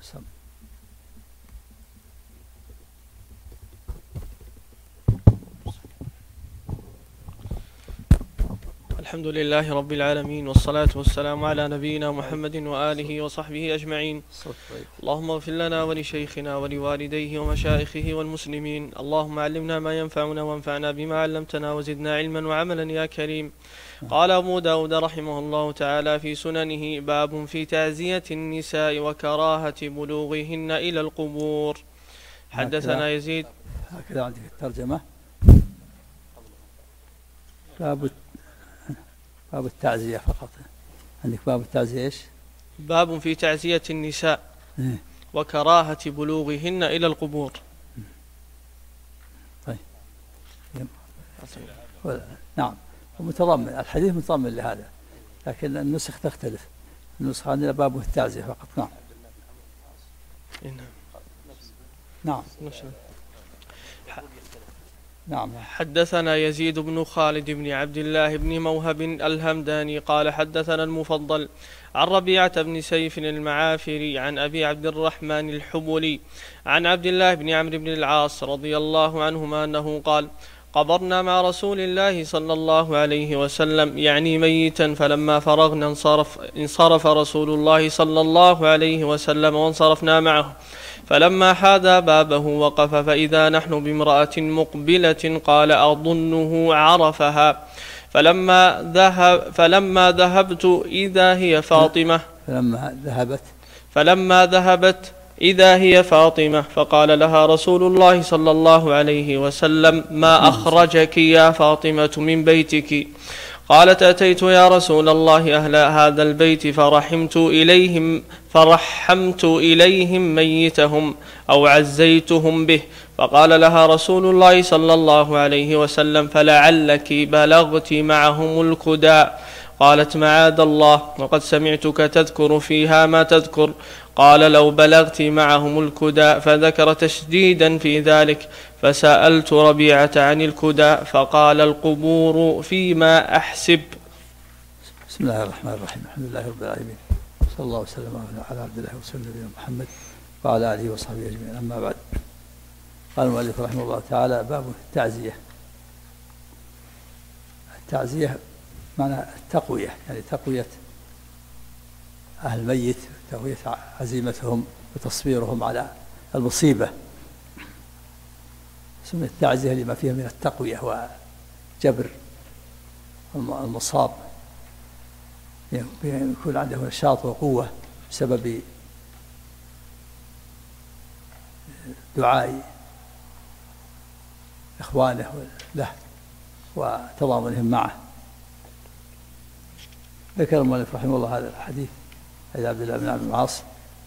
الحمد لله رب العالمين، والصلاة والسلام على نبينا محمد وآله وصحبه أجمعين. اللهم اغفر لنا ولشيخنا ولوالديه ومشايخه والمسلمين. اللهم علمنا ما ينفعنا وانفعنا بما علمتنا وزدنا علما وعملا يا كريم. قال أبو داود رحمه الله تعالى في سننه: باب في تعزية النساء وكراهة بلوغهن إلى القبور. حدثنا يزيد. هكذا عندك الترجمة، باب التعزية فقط. عندك باب التعزية إيش؟ باب في تعزية النساء وكراهة بلوغهن إلى القبور. طيب. نعم، متضمن الحديث متضمن لهذا، لكن النسخ تختلف. النسخ عندنا باب التعزية فقط. نعم. نعم. نعم. حدثنا يزيد بن خالد بن عبد الله بن موهب الهمداني قال حدثنا المفضل عن ربيعة بن سيف المعافري عن أبي عبد الرحمن الحبلي عن عبد الله بن عمرو بن العاص رضي الله عنهما أنه قال: قبرنا مع رسول الله صلى الله عليه وسلم يعني ميتا، فلما فرغنا انصرف رسول الله صلى الله عليه وسلم وانصرفنا معه، فلما حاذى بابه وقف فإذا نحن بامرأة مقبلة قال: أظنه عرفها. فلما ذهبت إذا هي فاطمة. فلما ذهبت إذا هي فاطمة، فقال لها رسول الله صلى الله عليه وسلم: ما أخرجك يا فاطمة من بيتك؟ قالت: أتيت يا رسول الله أهل هذا البيت فرحمت إليهم ميتهم أو عزيتهم به. فقال لها رسول الله صلى الله عليه وسلم: فلعلك بلغت معهم الكداء. قالت: معاذ الله، وقد سمعتك تذكر فيها ما تذكر. قال: لو بلغت معهم الكداء، فذكر تشديدا في ذلك. فسألت ربيعة عن الكداء فقال: القبور فيما أحسب. بسم الله الرحمن الرحيم. الحمد لله رب العالمين، صلى الله وسلم على عبد الله ورسوله نبينا محمد وعلى آله وصحبه أجمعين. أما بعد، قال المؤلف رحمه الله تعالى: باب التعزية. التعزية معنى التقوية، يعني تقوية أهل الميت، تقوية عزيمتهم وتصبيرهم على المصيبة. سميت التعزية لما فيها من التقوية وجبر المصاب، يكون عنده نشاط وقوة بسبب دعاء إخوانه له وتضامنهم معه. ذكر المؤلف رحمه الله هذا الحديث عن عبد الله بن عمرو بن العاص،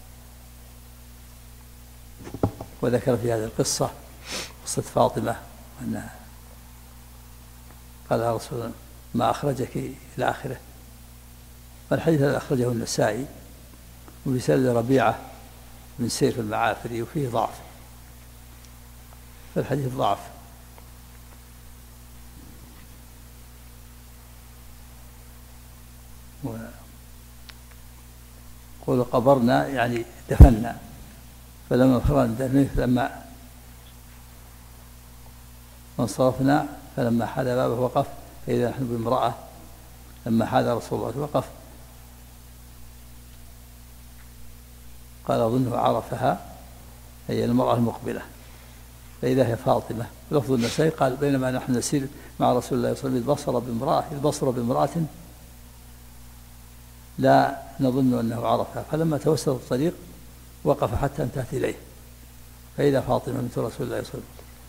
وذكر في هذه القصة قصة فاطمة أنها قال: يا رسول الله ما أخرجك إلى آخره. والحديث هذا أخرجه النسائي ورسالة ربيعة بن سيف المعافري، وفيه ضعف، فالحديث ضعف. قول قبرنا يعني دفنا، فلما فرغنا لما انصرفنا فلما حاذى بابه وقف فإذا نحن بامرأة. لما حاذى رسول الله وقف قال: أظنه عرفها، هي المرأة المقبلة، فإذا هي فاطمة. لفظ النسائي قال: بينما نحن نسير مع رسول الله صلى الله عليه وسلم البصر بامرأة لا نظن أنه عرفها، فلما توسط الطريق وقف حتى انتهت إليه، فإذا فاطمة بنت رسول الله صلى الله عليه وسلم.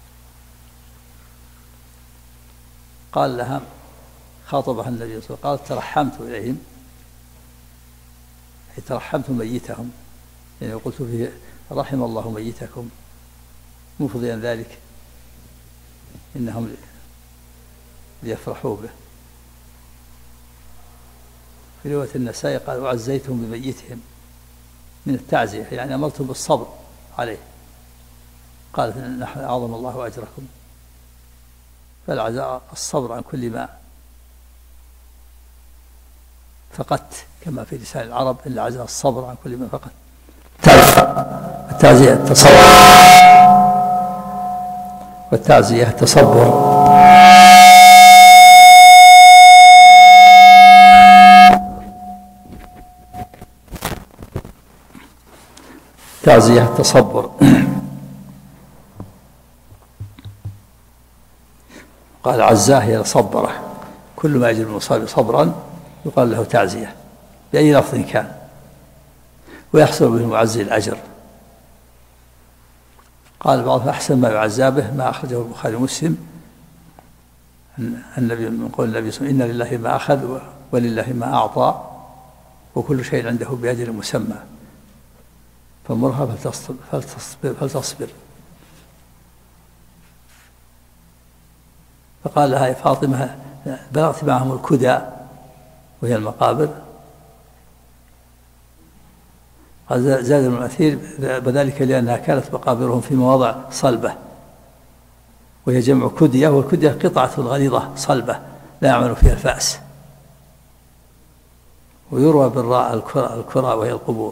قال لها، خاطبها النبي صلى الله عليه وسلم، قالت: ترحمت إليهم، أي ترحمت ميتهم، يعني قلت فيه: رحم الله ميتكم، مفضيا ذلك إنهم ليفرحوا به. في رواية النسائي قال: وعزيتهم بميتهم، من التعزية، يعني أمرتهم بالصبر عليه. قال: نحن أعظم الله أجركم. فالعزاء الصبر عن كل ما فقدت، كما في لسان العرب: إلا عزاء الصبر عن كل ما فقدت. التعزية التصبر، والتعزية التصبر. تعزية التصبر. قال عزاه هي صبره، كل ما يجب المصاب صبرا يقال له تعزية بأي لفظ كان، ويحصل به المعزي الأجر. قال بعضهم أحسن ما يعزى به ما أخرجه البخاري ومسلم، النبي من قول النبي صلى الله عليه وسلم: إن لله ما أخذ ولله ما أعطى وكل شيء عنده بأجل مسمى فمرها فلتصبر. فقال لها: يا فاطمة بلغت معهم الكدى وهي المقابر. قال زاد ابن الأثير: وذلك لأنها كانت مقابرهم في مواضع صلبة، وهي جمع كدية، والكدية قطعة غليظة صلبة لا يعمل فيها الفأس، ويروى بالراء الكرى وهي القبور.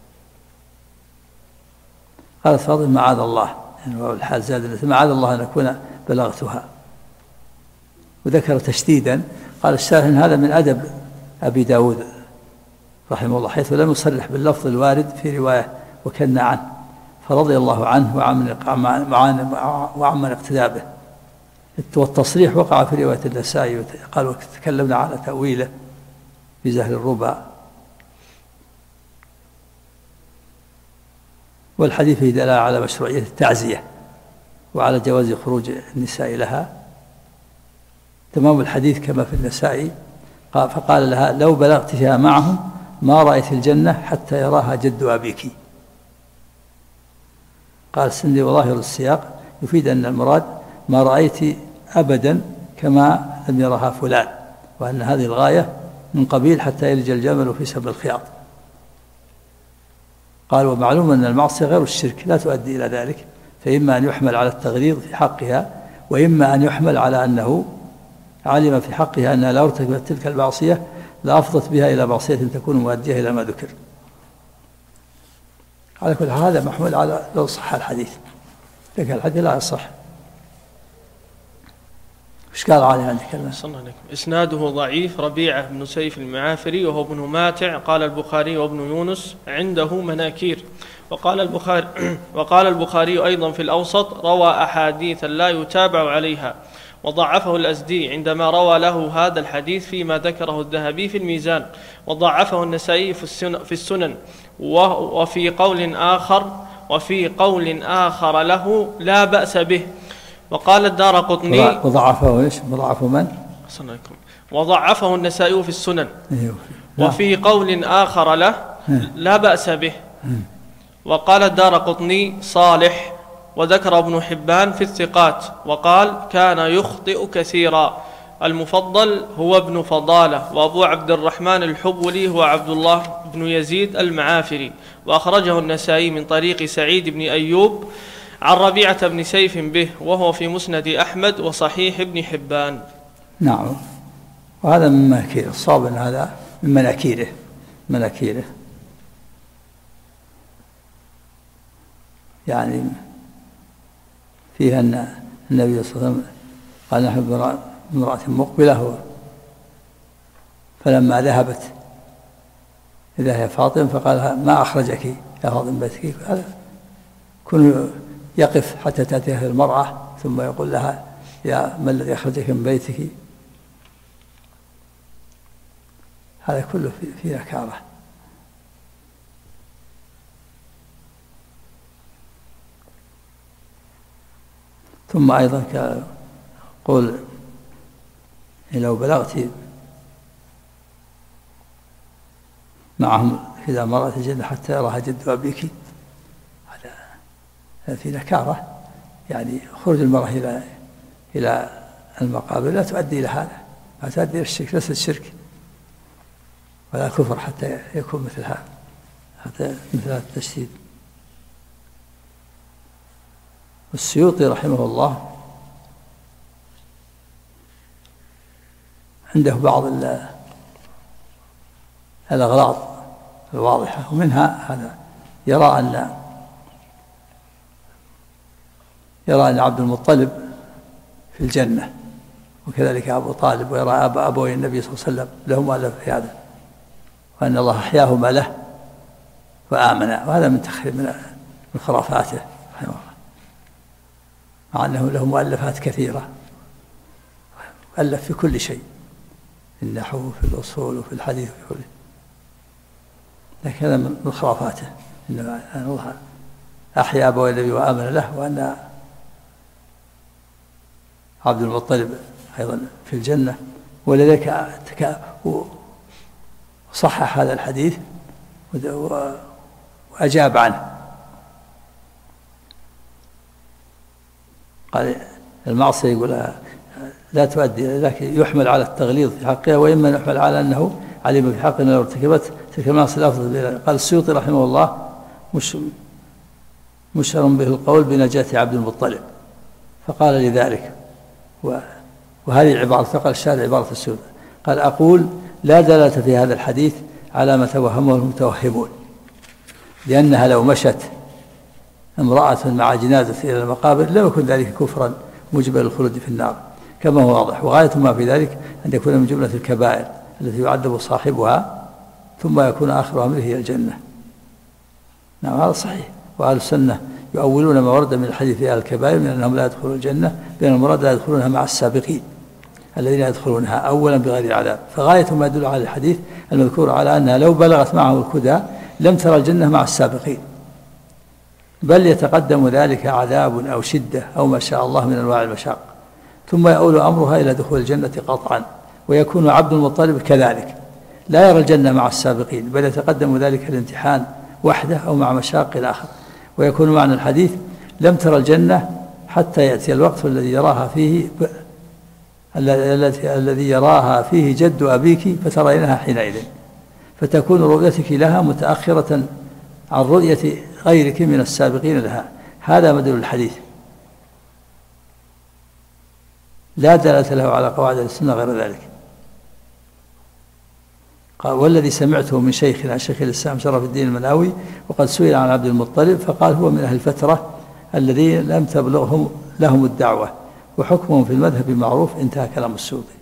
قالت فاطمة: معاذ الله، يعني الحال زاد، معاذ الله أن أكون بلغتها. وذكر تشديدا، قال الشارح: هذا من أدب أبي داود رحمه الله، حيث لم يصرح باللفظ الوارد في رواية وكنى عنه، فرضي الله عنه وعمن اقتدى به. والتصريح وقع في رواية النسائي، قال: وتكلمنا على تأويله في زهر الربا. والحديث فيه دلالة على مشروعية التعزية وعلى جواز خروج النساء لها. تمام الحديث كما في النسائي، فقال لها: لو بلغت فيها معهم ما رأيت الجنة حتى يراها جد أبيك. قال السندي: وظاهر السياق يفيد أن المراد ما رأيت أبدا كما لم يرها فلان، وأن هذه الغاية من قبيل حتى يلج الجمل في سم الخياط. قال: ومعلوم أن المعصية غير الشرك لا تؤدي إلى ذلك، فإما أن يحمل على التغليظ في حقها، وإما أن يحمل على أنه علم في حقها أنها لو ارتكبت تلك المعصية لأفضت بها إلى معصية تكون مؤدية إلى ما ذكر. على كل حال هذا محمول على لو صح الحديث، لكن الحديث لا يصح. إيش قال عليه عندك؟ إسناده ضعيف، ربيعة بن سيف المعافري وهو ابن ماتع. قال البخاري وابن يونس عنده مناكير. وقال البخاري أيضا في الأوسط: روى أحاديث لا يتابع عليها. وضعفه الأزدي عندما روى له هذا الحديث فيما ذكره الذهبي في الميزان. وضعفه النسائي في السنن. وفي قول آخر له لا بأس به. وقال الدارقطني: وضعفه ايش؟ وضعفه من؟ وضعفه النسائي في السنن. وفي قول آخر له لا بأس به. وقال الدارقطني: صالح. وذكر ابن حبان في الثقات وقال: كان يخطئ كثيرا. المفضل هو ابن فضالة، وأبو عبد الرحمن الحبولي هو عبد الله بن يزيد المعافري. وأخرجه النسائي من طريق سعيد بن أيوب عن ربيعة بن سيف به، وهو في مسند أحمد وصحيح ابن حبان. نعم. وهذا من مناكير الصواب، هذا من مناكيره يعني فيها أن النبي صلى الله عليه وسلم قال: نحن امرأة مقبلة، فلما ذهبت إذا هي فاطمة فقال: ما أخرجك يا فاطمة بيتك؟ كن يقف حتى تأتيها المرأة ثم يقول لها: يا ما الذي أخرجك من بيتك؟ هذا كله في نكارة. ثم أيضا قول: لو بلغت معهم إذا مرأت الجنة حتى يراها جد أبيك، هذا في نكارة، يعني خروج المرأة إلى المقابر لا تؤدي إلى هذا، ما تؤدي إلى الشرك، ليس الشرك ولا كفر حتى يكون مثل هذا التشديد. والسيوطي رحمه الله عنده بعض الأغلاط الواضحة، ومنها هذا يرى أن عبد المطلب في الجنة، وكذلك أبو طالب، ويرى أبوي النبي صلى الله عليه وسلم لهم مؤلف في هذا، وأن الله أحياهما له فآمنا. وهذا من خرافاته رحمه الله، مع أنه له مؤلفات كثيرة، ألف في كل شيء، في النحو وفي الأصول وفي الحديث وفي كله، لكن هذا من خرافاته، أن الله أحيا أبوي النبي وآمن له، وأن عبد المطلب أيضا في الجنة. ولذلك صحح هذا الحديث وأجاب عنه، قال المعصية يقول لا تؤدي، لكن يحمل على التغليظ في حقها، وإما يحمل على أنه علم في حقنا لو ارتكبت تلك المعصية الأفضل. قال السيوطي رحمه الله مشهر به القول بنجاة عبد المطلب، فقال لذلك، وهذه العبارة فقال الشارع عبارة السيوطي، قال أقول لا دلالة في هذا الحديث على ما توهمه المتوهمون، لأنها لو مشت امرأة مع جنازة إلى المقابر لم يكن ذلك كفرا موجبا للخلود في النار كما هو واضح، وغاية ما في ذلك أن يكون من جملة الكبائر التي يعذب صاحبها ثم يكون آخر أمره هي الجنة. نعم هذا صحيح. وأهل السنة يؤولون ما ورد من الحديث في أهل الكبائر من أنهم لا يدخلون الجنة، بأن المراد لا يدخلونها مع السابقين الذين يدخلونها أولا بغير عذاب، فغاية ما يدل على الحديث المذكور على أنها لو بلغت معه الكدى لم ترى الجنة مع السابقين، بل يتقدم ذلك عذاب أو شدة أو ما شاء الله من أنواع المشاق، ثم يؤول أمرها إلى دخول الجنة قطعا. ويكون عبد المطلب كذلك لا يرى الجنة مع السابقين، بل يتقدم ذلك الامتحان وحده أو مع مشاق آخر. ويكون معنى الحديث لم ترى الجنة حتى يأتي الوقت الذي يراها فيه جد أبيك فترينها حينئذ، فتكون رؤيتك لها متأخرة عن رؤية غيرك من السابقين لها. هذا مدلول الحديث، لا دلالة له على قواعد السنة غير ذلك. قال والذي سمعته من شيخنا شيخ الإسلام شرف الدين المناوي وقد سئل عن عبد المطلب فقال هو من أهل الفترة الذين لم تبلغهم لهم الدعوة وحكمهم في المذهب معروف. انتهى كلام السيوطي.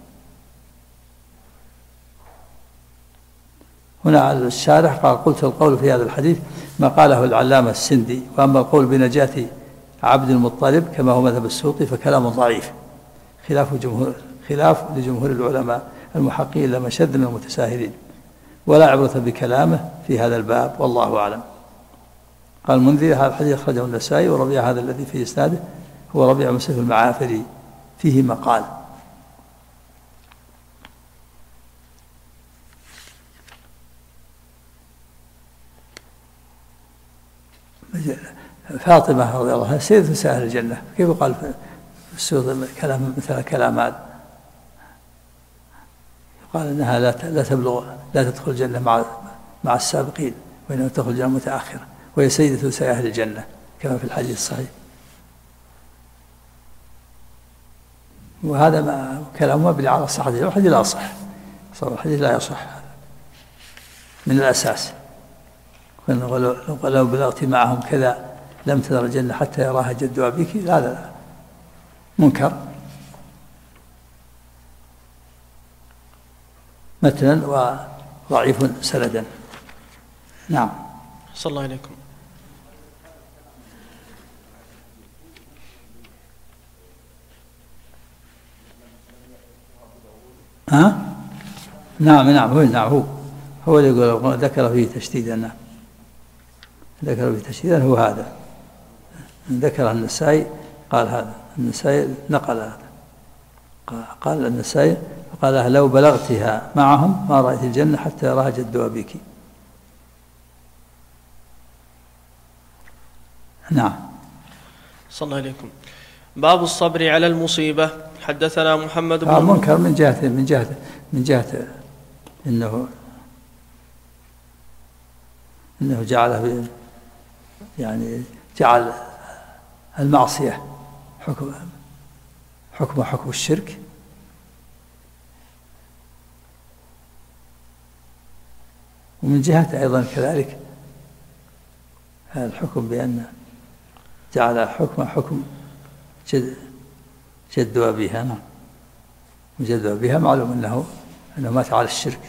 هنا الشارح قال قلت القول في هذا الحديث ما قاله العلامة السندي، وأما القول بنجاة عبد المطلب كما هو مذهب السيوطي فكلام ضعيف خلاف لجمهور العلماء المحققين لما شذ من المتساهلين، ولا عبرة بكلامه في هذا الباب والله أعلم. قال المنذري هذا الحديث أخرجه النسائي، وربيع هذا الذي في إسناده هو ربيع بن سيف المعافري فيه مقال. فاطمة رضي الله عنها سيدة نساء أهل الجنة، كيف قال في السيوطي كلام مثل كلام هذا؟ قال إنها لا تبلغ لا تدخل الجنة مع السابقين، وإنها تدخل الجنة متأخرة، وهي سيدة نساء أهل الجنة كما في الحديث الصحيح. وهذا ما كلامه مبني على صحة الحديث لا صح، الحديث لا يصح من الأساس. لو بلغت معهم كذا لم تدر الجنة حتى يراها جد أبيك، هذا منكر متنا وضعيف سندا. نعم. صلى الله عليكم. نعم هو اللي يقول ذكر فيه تشديدا. نعم ذكر فيه تشديدا هو هذا، ذكر النسائي قال هذا، النسائي نقل هذا، قال النسائي قال لو بلغتها معهم ما رأيت الجنة حتى يراها جد أبيك. نعم. صلى الله عليكم. باب الصبر على المصيبة. حدثنا محمد بن منكر من جهة إنه جعله يعني جعل المعصية حكم الشرك، ومن جهة أيضا كذلك الحكم بأن جعل حكم جد أبيها. نعم، جد أبيها معلوم أنه مات على الشرك.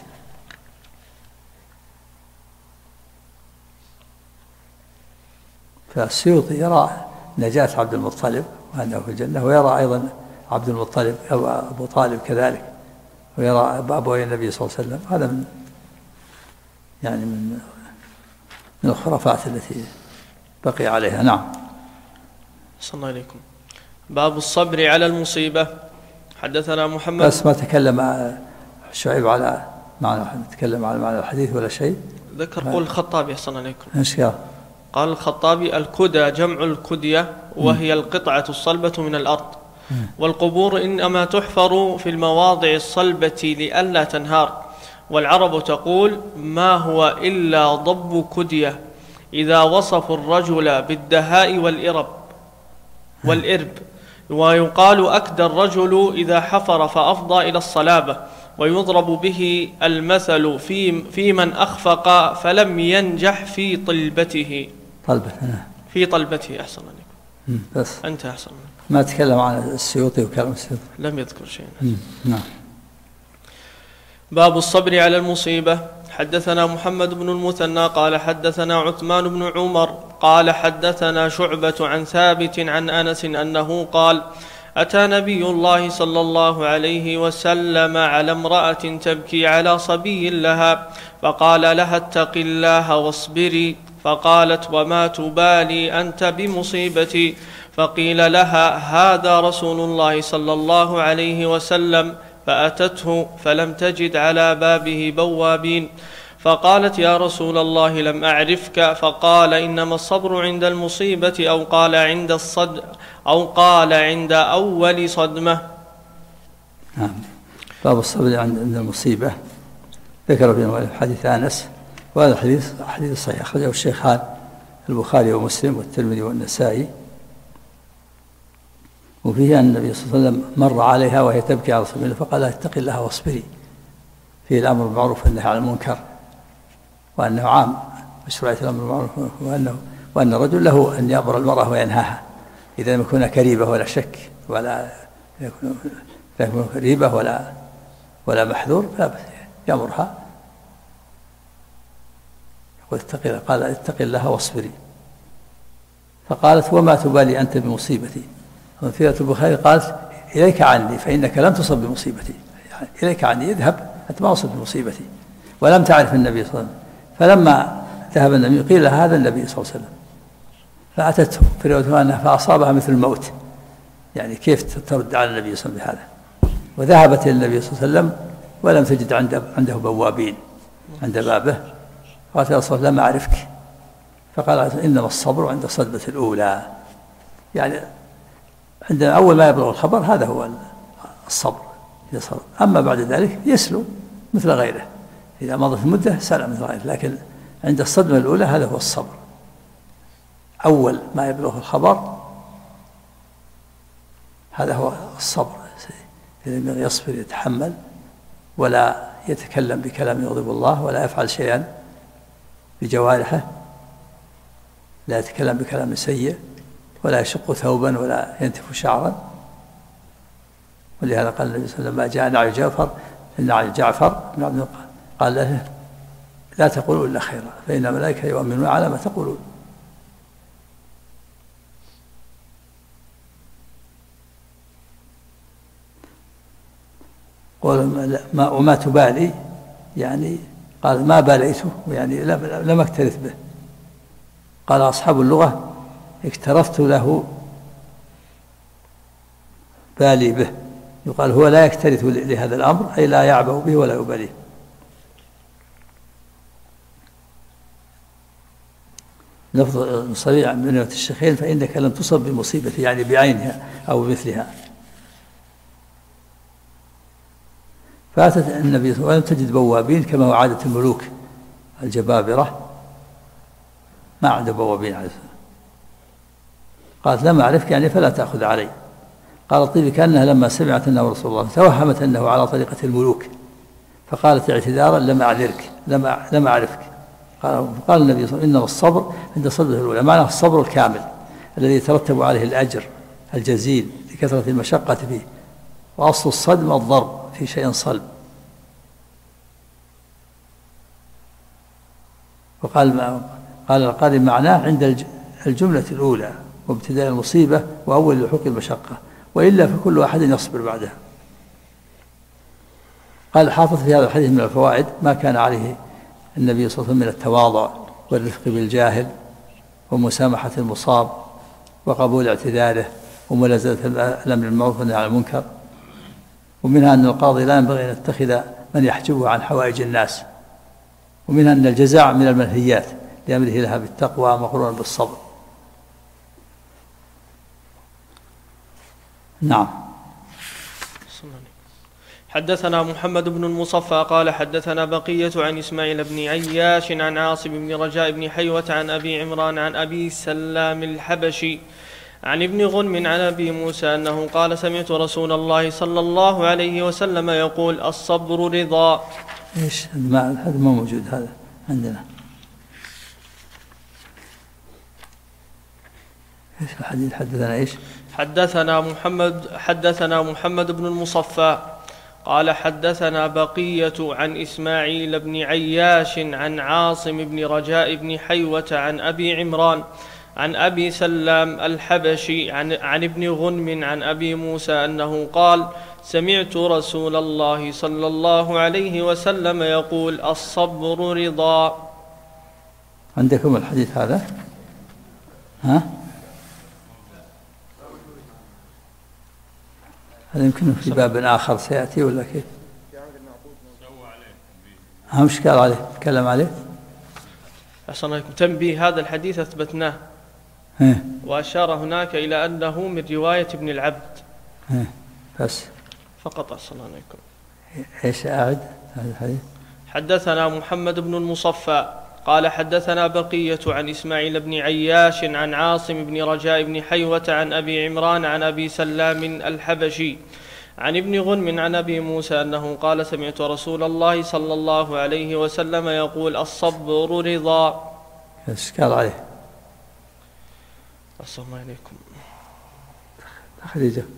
فالسيوطي يرى نجاة عبد المطلب وأنه في الجنة، ويرى أيضا عبد المطلب أو أبو طالب كذلك، ويرى أبوي النبي صلى الله عليه وسلم. هذا من الخرافات التي بقي عليها. نعم. صلى الله عليكم. باب الصبر على المصيبة. حدثنا محمد، بس ما تكلم شعيب على معنى، تكلم على معنى الحديث ولا شيء. ذكر قول الخطابي أحسن عليكم. إيش قال؟ قال الخطابي: الكدى جمع الكدية، وهي القطعة الصلبة من الأرض، والقبور إنما تحفر في المواضع الصلبة لئلا تنهار. والعرب تقول: ما هو إلا ضب كدية، إذا وصفوا الرجل بالدهاء والإرب. ويقال: أكدى الرجل إذا حفر فأفضى إلى الصلابة. ويضرب به المثل في من أخفق فلم ينجح في طلبته. في طلبته. أحسن عليكم. بس أنت أحسن. ما تكلم عن السيوطي وكلام السيوطي، لم يذكر شيء. نعم. باب الصبر على المصيبة. حدثنا محمد بن المثنى قال حدثنا عثمان بن عمر قال حدثنا شعبة عن ثابت عن أنس أنه قال: أتى نبي الله صلى الله عليه وسلم على امرأة تبكي على صبي لها، فقال لها: اتق الله واصبري. فقالت: وما تبالي أنت بمصيبتي؟ فقيل لها: هذا رسول الله صلى الله عليه وسلم. فأتته فلم تجد على بابه بوابين، فقالت: يا رسول الله لم أعرفك. فقال: إنما الصبر عند المصيبة، أو قال عند أول صدمة. نعم. باب الصبر عند المصيبة. ذكر في حديث أنس، وهذا حديث صحيح، أخرجه الشيخان البخاري ومسلم والترمذي والنسائي. وفيه أن النبي صلى الله عليه وسلم مر عليها وهي تبكي على صبيها، فقال: اتق الله واصبري. فيه الأمر بالمعروف والنهي عن المنكر، وأنه عام مشروعية الأمر بالمعروف، وأن الرجل له أن يأمر المرأة وينهاها إذا لم يكن كريبة ولا شك ولا يكون ريبة ولا محذور، فلا يأمرها. قال: اتق الله واصبري. فقالت: وما تبالي أنت بمصيبتي؟ وفي البخاري قالت: إليك عني فإنك لم تصب بمصيبتي. إليك عني، اذهب أنت ما أصبت بمصيبتي. ولم تعرف النبي صلى الله عليه وسلم. فلما ذهب النبي قيل: هذا النبي صلى الله عليه وسلم. فأتته في رواية أنها فأصابها مثل الموت، يعني كيف ترد على النبي صلى الله عليه وسلم بهذا؟ وذهبت إلى النبي صلى الله عليه وسلم ولم تجد عنده بوابين عند بابه. قالت: يا رسول الله لم أعرفك. فقال: إنما الصبر عند الصدمة الأولى، يعني عندما أول ما يبلغ الخبر هذا هو الصبر. أما بعد ذلك يسلو مثل غيره، إذا مضت المدة سلم مثل غيره، لكن عند الصدمة الأولى هذا هو الصبر. أول ما يبلغ الخبر هذا هو الصبر، يصبر يتحمل ولا يتكلم بكلام يغضب الله، ولا يفعل شيئا بجوارحه، لا يتكلم بكلام سيء، ولا يشق ثوبا، ولا ينتف شعرا. ولهذا قال النبي صلى الله عليه وسلم: ما جاء نعي جعفر بن عبد الوهاب قال له: لا تقولوا إلا خيرا، فإن الملائكة يؤمنون على ما تقولون. وما تبالي، يعني قال: ما باليته، يعني لم اكترث به. قال أصحاب اللغة: اكترثت له بالي به. يقال هو لا يكترث لهذا الأمر، أي لا يعبأ به ولا يباليه. لفظ صريح من رواية الشيخين: فإنك لم تصب بمصيبة، يعني بعينها أو بمثلها. فأتت النبي ولم تجد بوابين كما هو عادة الملوك الجبابرة، ما عنده بوابين عليه السلام. قالت: لم أعرفك، يعني فلا تأخذ علي. قال الطيبي: كأنها لما سمعت أنه رسول الله توهمت أنه على طريقة الملوك، فقالت اعتذارا: لم أعذرك، لم أعرفك. قال النبي صلى الله عليه وسلم: إنما الصبر عند الصدمة الأولى. معناه الصبر الكامل الذي يترتب عليه الأجر الجزيل لكثرة المشقة فيه. وأصل الصدم الضرب في شيء صلب. وقال القارئ: معناه عند الجملة الأولى وابتداء المصيبة وأول لحوق المشقة، وإلا فكل واحد يصبر بعدها. قال الحافظ في هذا الحديث من الفوائد ما كان عليه النبي صلى الله عليه وسلم من التواضع والرفق بالجاهل ومسامحة المصاب وقبول اعتذاره وملازمة الأمر بالمعروف والنهي عن المنكر. ومنها أن القاضي لا ينبغي أن يتخذ من يحجبه عن حوائج الناس. ومنها أن الجزاء من المنهيات لأمره لها بالتقوى مقرونا بالصبر. نعم. حدثنا محمد بن المصفى قال حدثنا بقية عن إسماعيل بن عياش عن عاصم بن رجاء بن حيوة عن أبي عمران عن أبي سلام الحبشي عن ابن غنم عن أبي موسى أنه قال: سمعت رسول الله صلى الله عليه وسلم يقول: الصبر رضا. إيش هذا ما موجود هذا عندنا. إيش الحديث؟ حدثنا إيش؟ حدثنا محمد بن المصفى قال حدثنا بقية عن إسماعيل بن عياش عن عاصم بن رجاء بن حيوة عن أبي عمران عن أبي سلام الحبشي عن ابن غنم عن أبي موسى أنه قال: سمعت رسول الله صلى الله عليه وسلم يقول: الصبر رضا. عندكم الحديث هذا؟ ها؟ هذا يمكن في باب آخر سيأتي ولا كيف؟ مش قال عليه تكلم عليه؟ أصلا تنبيه هذا الحديث أثبتناه وأشار هناك إلى أنه من رواية ابن العبد بس فقط. السلام عليكم. إيش أعد هذا الحديث؟ حدثنا محمد بن المصفى قال حدثنا بقية عن إسماعيل بن عياش عن عاصم بن رجاء بن حيوة عن أبي عمران عن أبي سلام الحبشي عن ابن غنم عن أبي موسى أنه قال: سمعت رسول الله صلى الله عليه وسلم يقول: الصبر رضا. إشكال عليه. السلام عليكم. تخريجه.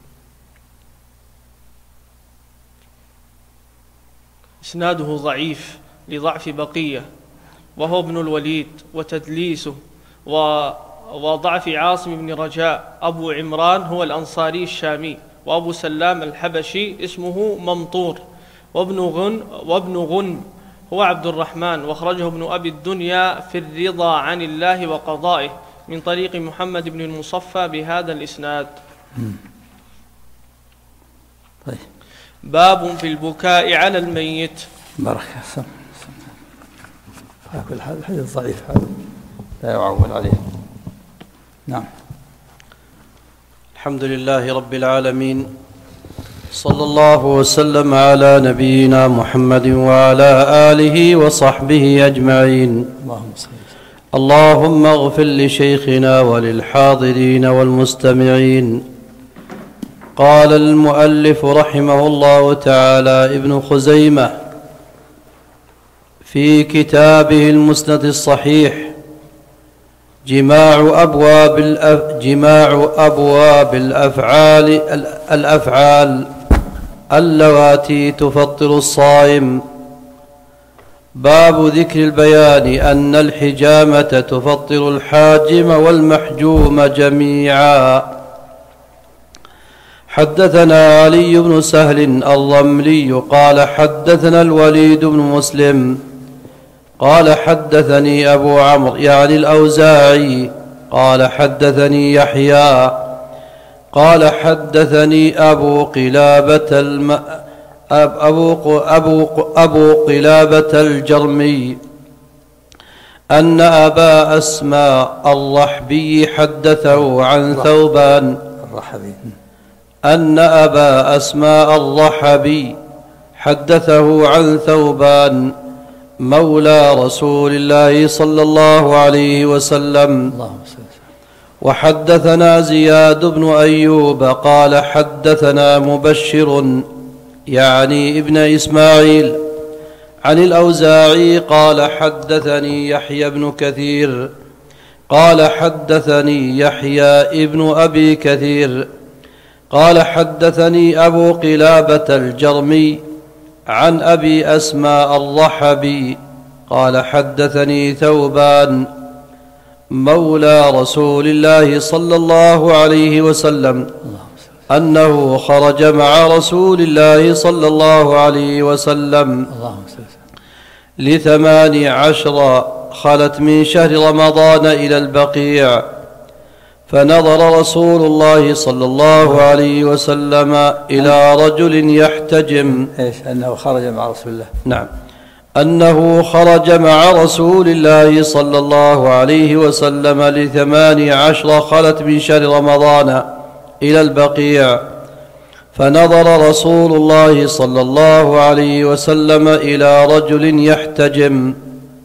إسناده ضعيف لضعف بقية وهو ابن الوليد وتدليسه وضعف عاصم بن رجاء. أبو عمران هو الأنصاري الشامي، وأبو سلام الحبشي اسمه ممطور، وابن غنم هو عبد الرحمن، واخرجه ابن أبي الدنيا في الرضا عن الله وقضائه من طريق محمد بن المصفى بهذا الإسناد. طيب. باب في البكاء على الميت. بركة. كل هذا الحديث ضعيف، هذا لا يعول عليه. نعم. الحمد لله رب العالمين، صلى الله وسلم على نبينا محمد وعلى آله وصحبه أجمعين. اللهم اغفر لشيخنا وللحاضرين والمستمعين. قال المؤلف رحمه الله تعالى ابن خزيمة في كتابه المسند الصحيح: جماع أبواب الأفعال اللواتي تفطر الصائم. باب ذكر البيان أن الحجامة تفطر الحاجم والمحجوم جميعا. حدثنا علي بن سهل الرملي قال حدثنا الوليد بن مسلم قال حدثني أبو عمرو يعني الأوزاعي قال حدثني يحيى قال حدثني أبو قلابة الجرمي أن أبا أسماء الرحبي حدثه عن ثوبان حدثه عن ثوبان مولى رسول الله صلى الله عليه وسلم. وحدثنا زياد بن أيوب قال حدثنا مبشر يعني ابن إسماعيل عن الأوزاعي قال حدثني يحيى بن كثير قال حدثني يحيى ابن أبي كثير قال حدثني أبو قلابة الجرمي عن أبي أسماء الرحبي قال حدثني ثوبان مولى رسول الله صلى الله عليه وسلم أنه خرج مع رسول الله صلى الله عليه وسلم ل18 خلت من شهر رمضان إلى البقيع، فنظر رسول الله صلى الله عليه وسلم إلى رجل يحتجم. إيش؟ أنه خرج مع رسول الله. نعم، أنه خرج مع رسول الله صلى الله عليه وسلم ل18 خلت من شهر رمضان إلى البقيع، فنظر رسول الله صلى الله عليه وسلم إلى رجل يحتجم،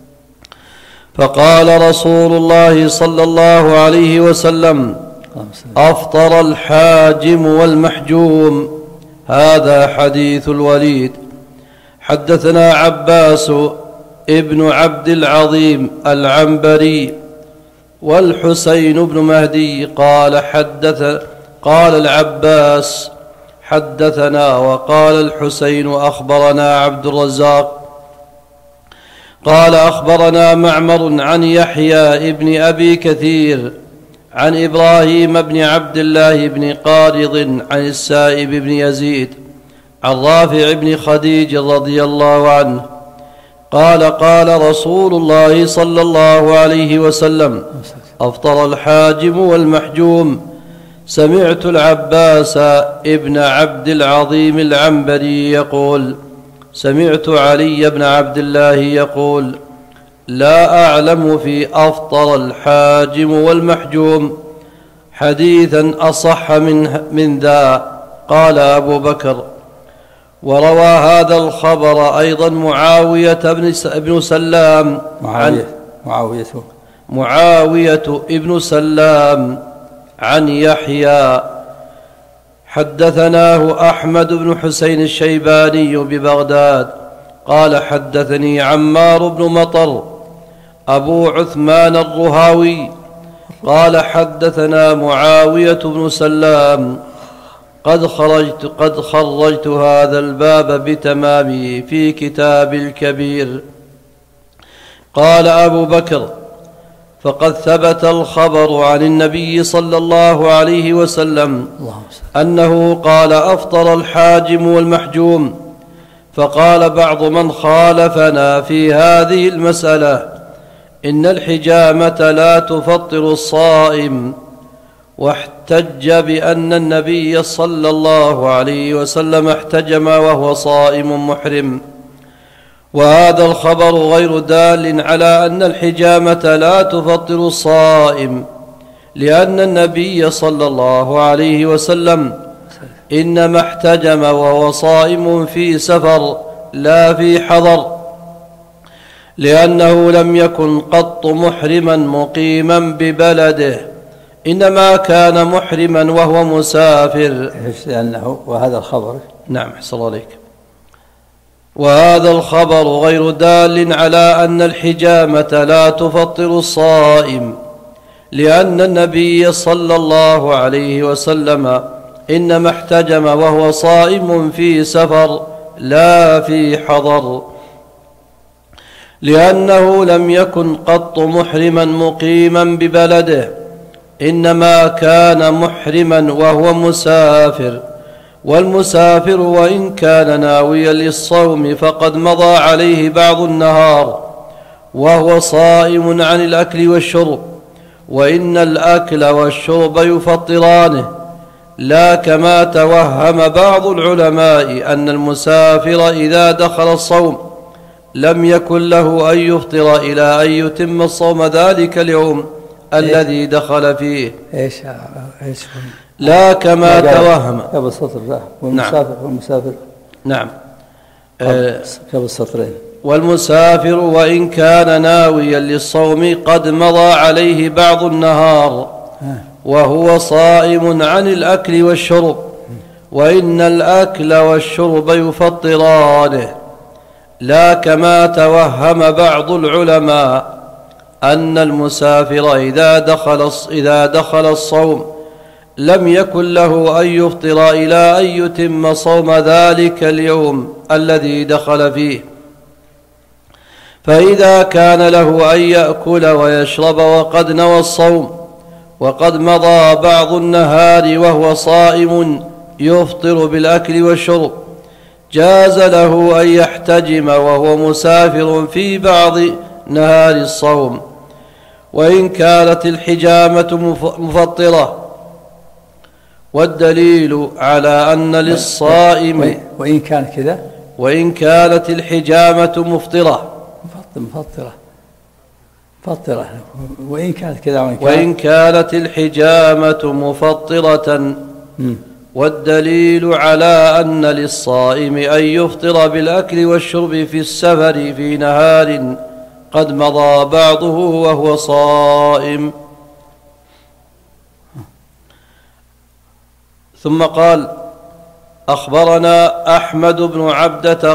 فقال رسول الله صلى الله عليه وسلم: أفطر الحاجم والمحجوم. هذا حديث الوليد. حدثنا عباس ابن عبد العظيم العنبري والحسين بن مهدي قال العباس حدثنا، وقال الحسين أخبرنا عبد الرزاق قال أخبرنا معمر عن يحيى ابن أبي كثير عن إبراهيم بن عبد الله بن قارض عن السائب بن يزيد عن رافع بن خديج رضي الله عنه قال: قال رسول الله صلى الله عليه وسلم: أفطر الحاجم والمحجوم. سمعت العباس ابن عبد العظيم العنبري يقول: سمعت علي بن عبد الله يقول: لا أعلم في أفطر الحاجم والمحجوم حديثا أصح من ذا. قال أبو بكر: وروى هذا الخبر أيضا معاوية بن سلام معاوية ابن سلام عن يحيى. حدثناه أحمد بن حسين الشيباني ببغداد قال: حدثني عمار بن مطر أبو عثمان الرهاوي قال: حدثنا معاوية بن سلام قد خرجت هذا الباب بتمامه في كتاب الكبير. قال أبو بكر: فقد ثبت الخبر عن النبي صلى الله عليه وسلم أنه قال: أفطر الحاجم والمحجوم. فقال بعض من خالفنا في هذه المسألة: إن الحجامة لا تفطر الصائم، واحتج بأن النبي صلى الله عليه وسلم احتجم وهو صائم محرم. وهذا الخبر غير دال على أن الحجامة لا تفطر الصائم، لأن النبي صلى الله عليه وسلم إنما احتجم وهو صائم في سفر لا في حضر، لأنه لم يكن قط محرما مقيما ببلده، إنما كان محرما وهو مسافر. لأنه وهذا الخبر نعم أحسن الله عليك. وهذا الخبر غير دال على أن الحجامة لا تفطر الصائم، لأن النبي صلى الله عليه وسلم إنما احتجم وهو صائم في سفر لا في حضر، لأنه لم يكن قط محرما مقيما ببلده، إنما كان محرما وهو مسافر. والمسافر وإن كان ناويا للصوم فقد مضى عليه بعض النهار وهو صائم عن الأكل والشرب، وإن الأكل والشرب يفطرانه، لا كما توهم بعض العلماء أن المسافر إذا دخل الصوم لم يكن له أن يفطر إلى أن يتم الصوم ذلك اليوم الذي دخل فيه. إيش لا كما توهم. قبل السطر ذا والمسافر نعم قبل السطرين. والمسافر وإن كان ناويا للصوم قد مضى عليه بعض النهار وهو صائم عن الأكل والشرب، وإن الأكل والشرب يفطرانه، لا كما توهم بعض العلماء أن المسافر إذا دخل الصوم لم يكن له أن يفطر إلى أن يتم صوم ذلك اليوم الذي دخل فيه، فإذا كان له أن يأكل ويشرب وقد نوى الصوم وقد مضى بعض النهار وهو صائم يفطر بالأكل والشرب، جاز له أن يحتجم وهو مسافر في بعض نهار الصوم، وإن كانت الحجامة مفطرة. والدليل على أن للصائم وإن كانت الحجامة مفطرة وإن كانت الحجامة مفطرة. والدليل على أن للصائم أن يفطر بالأكل والشرب في السفر في نهار قد مضى بعضه وهو صائم. ثم قال: أخبرنا أحمد بن عبدة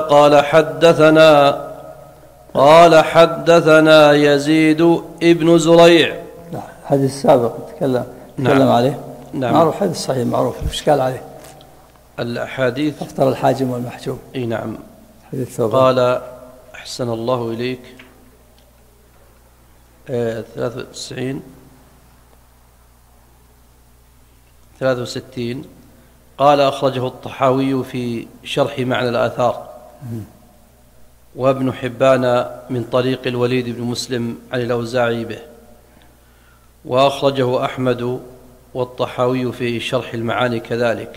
قال حدثنا يزيد ابن زريع. الحديث السابق تكلم عليه. نعم. معروف، حديث صحيح معروف، مش قال عليه الأحاديث أفطر الحاجم والمحجوم. اي نعم. حديث قال: أحسن الله إليك 63 قال: أخرجه الطحاوي في شرح معنى الآثار، وابن حبان من طريق الوليد بن مسلم عن الأوزاعي به، وأخرجه أحمد والطحاوي في شرح المعاني كذلك،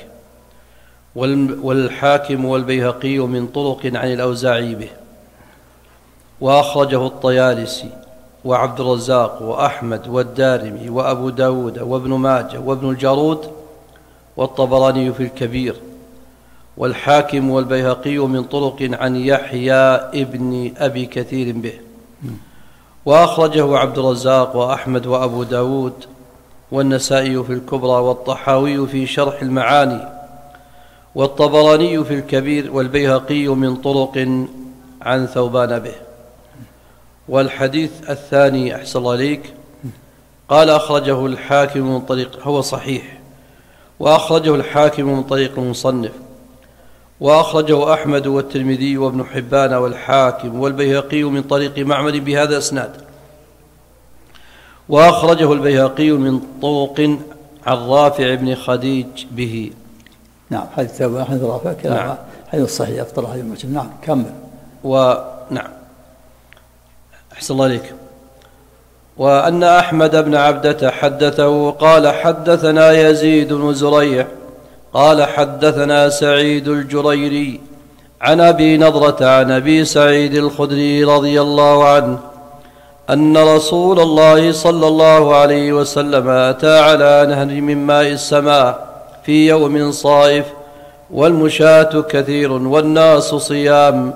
والحاكم والبيهقي من طرق عن الأوزاعي به، وأخرجه الطيالسي وعبد الرزاق وأحمد والدارمي وأبو داود وابن ماجه وابن الجارود والطبراني في الكبير، والحاكم والبيهقي من طرق عن يحيى ابن أبي كثير به، وأخرجه عبد الرزاق وأحمد وأبو داود والنسائي في الكبرى والطحاوي في شرح المعاني والطبراني في الكبير والبيهقي من طرق عن ثوبان به. والحديث الثاني أحسن الله إليك قال: أخرجه الحاكم من طريق، هو صحيح، وأخرجه الحاكم من طريق المصنف، وأخرجه أحمد والترمذي وابن حبان والحاكم والبيهقي من طريق معمر بهذا إسناد، وأخرجه البيهقي من طرق عن رافع بن خديج به. نعم. حديث أبو أحمد رافع كلام. نعم. حديث صحيح أفطر هذه المجمع. نعم. كمل. ونعم. أحسن الله عليك. وأن أحمد بن عبدة حدثه قال: حدثنا يزيد بن زريع قال: حدثنا سعيد الجريري عن أبي نضرة عن أبي سعيد الخدري رضي الله عنه أن رسول الله صلى الله عليه وسلم أتى على نهر من ماء السماء في يوم صائف والمشاة كثير والناس صيام،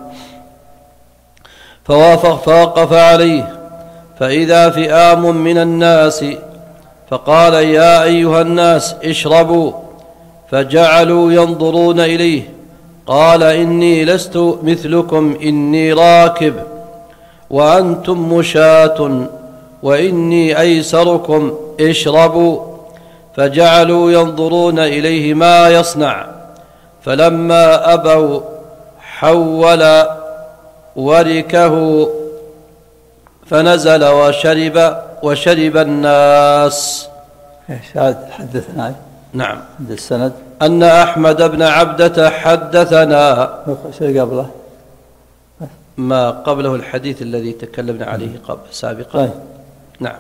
فوقف عليه فإذا فئام من الناس، فقال: يا أيها الناس اشربوا، فجعلوا ينظرون إليه، قال: إني لست مثلكم، إني راكب وأنتم مشاة وإني أيسركم، اشربوا. فجعلوا ينظرون إليه ما يصنع، فلما أبوا حول وركه فنزل وشرب الناس. حدثنا. نعم. السند أن أحمد بن عبدة حدثنا. قبله ما قبله الحديث الذي تكلمنا عليه سابقا. نعم.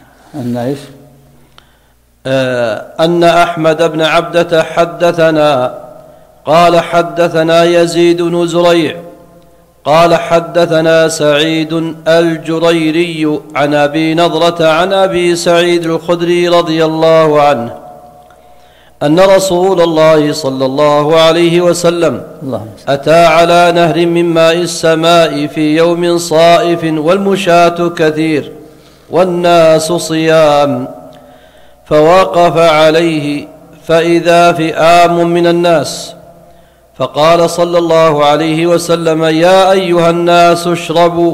أن أحمد بن عبدة حدثنا قال: حدثنا يزيد بن زريع قال: حدثنا سعيد الجريري عن أبي نضرة عن أبي سعيد الخدري رضي الله عنه أن رسول الله صلى الله عليه وسلم أتى على نهر من ماء السماء في يوم صائف والمشاة كثير والناس صيام، فوقف عليه فإذا فئام من الناس، فقال صلى الله عليه وسلم: يا أيها الناس اشربوا.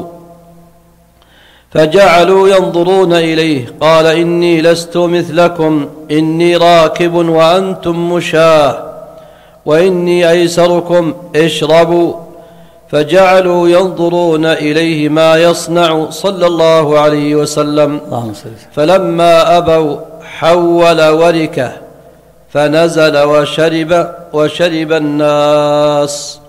فجعلوا ينظرون إليه. قال: إني لست مثلكم، إني راكب وأنتم مشاة، وإني أيسركم، اشربوا. فجعلوا ينظرون إليه ما يصنع صلى الله عليه وسلم. فلما أبوا حول وركه فنزل وشرب الناس.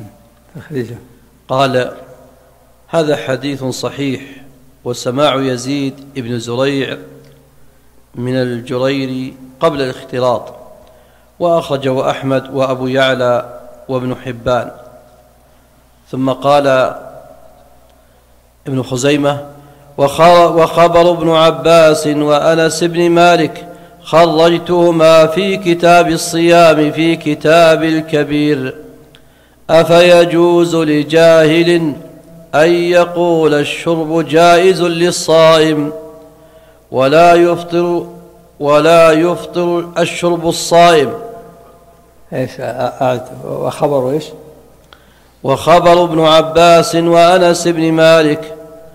قال: هذا حديث صحيح، وسماع يزيد بن زريع من الجريري قبل الاختلاط، وأخرجه أحمد وأبو يعلى وابن حبان. ثم قال ابن خزيمة: وخبر ابن عباس وأنس بن مالك خرجتهما في كتاب الصيام في كتاب الكبير. أفيجوز لجاهل أن يقول الشرب جائز للصائم ولا يفطر الشرب الصائم؟ ايش وخبر ايش؟ وخبر ابن عباس وأنس بن مالك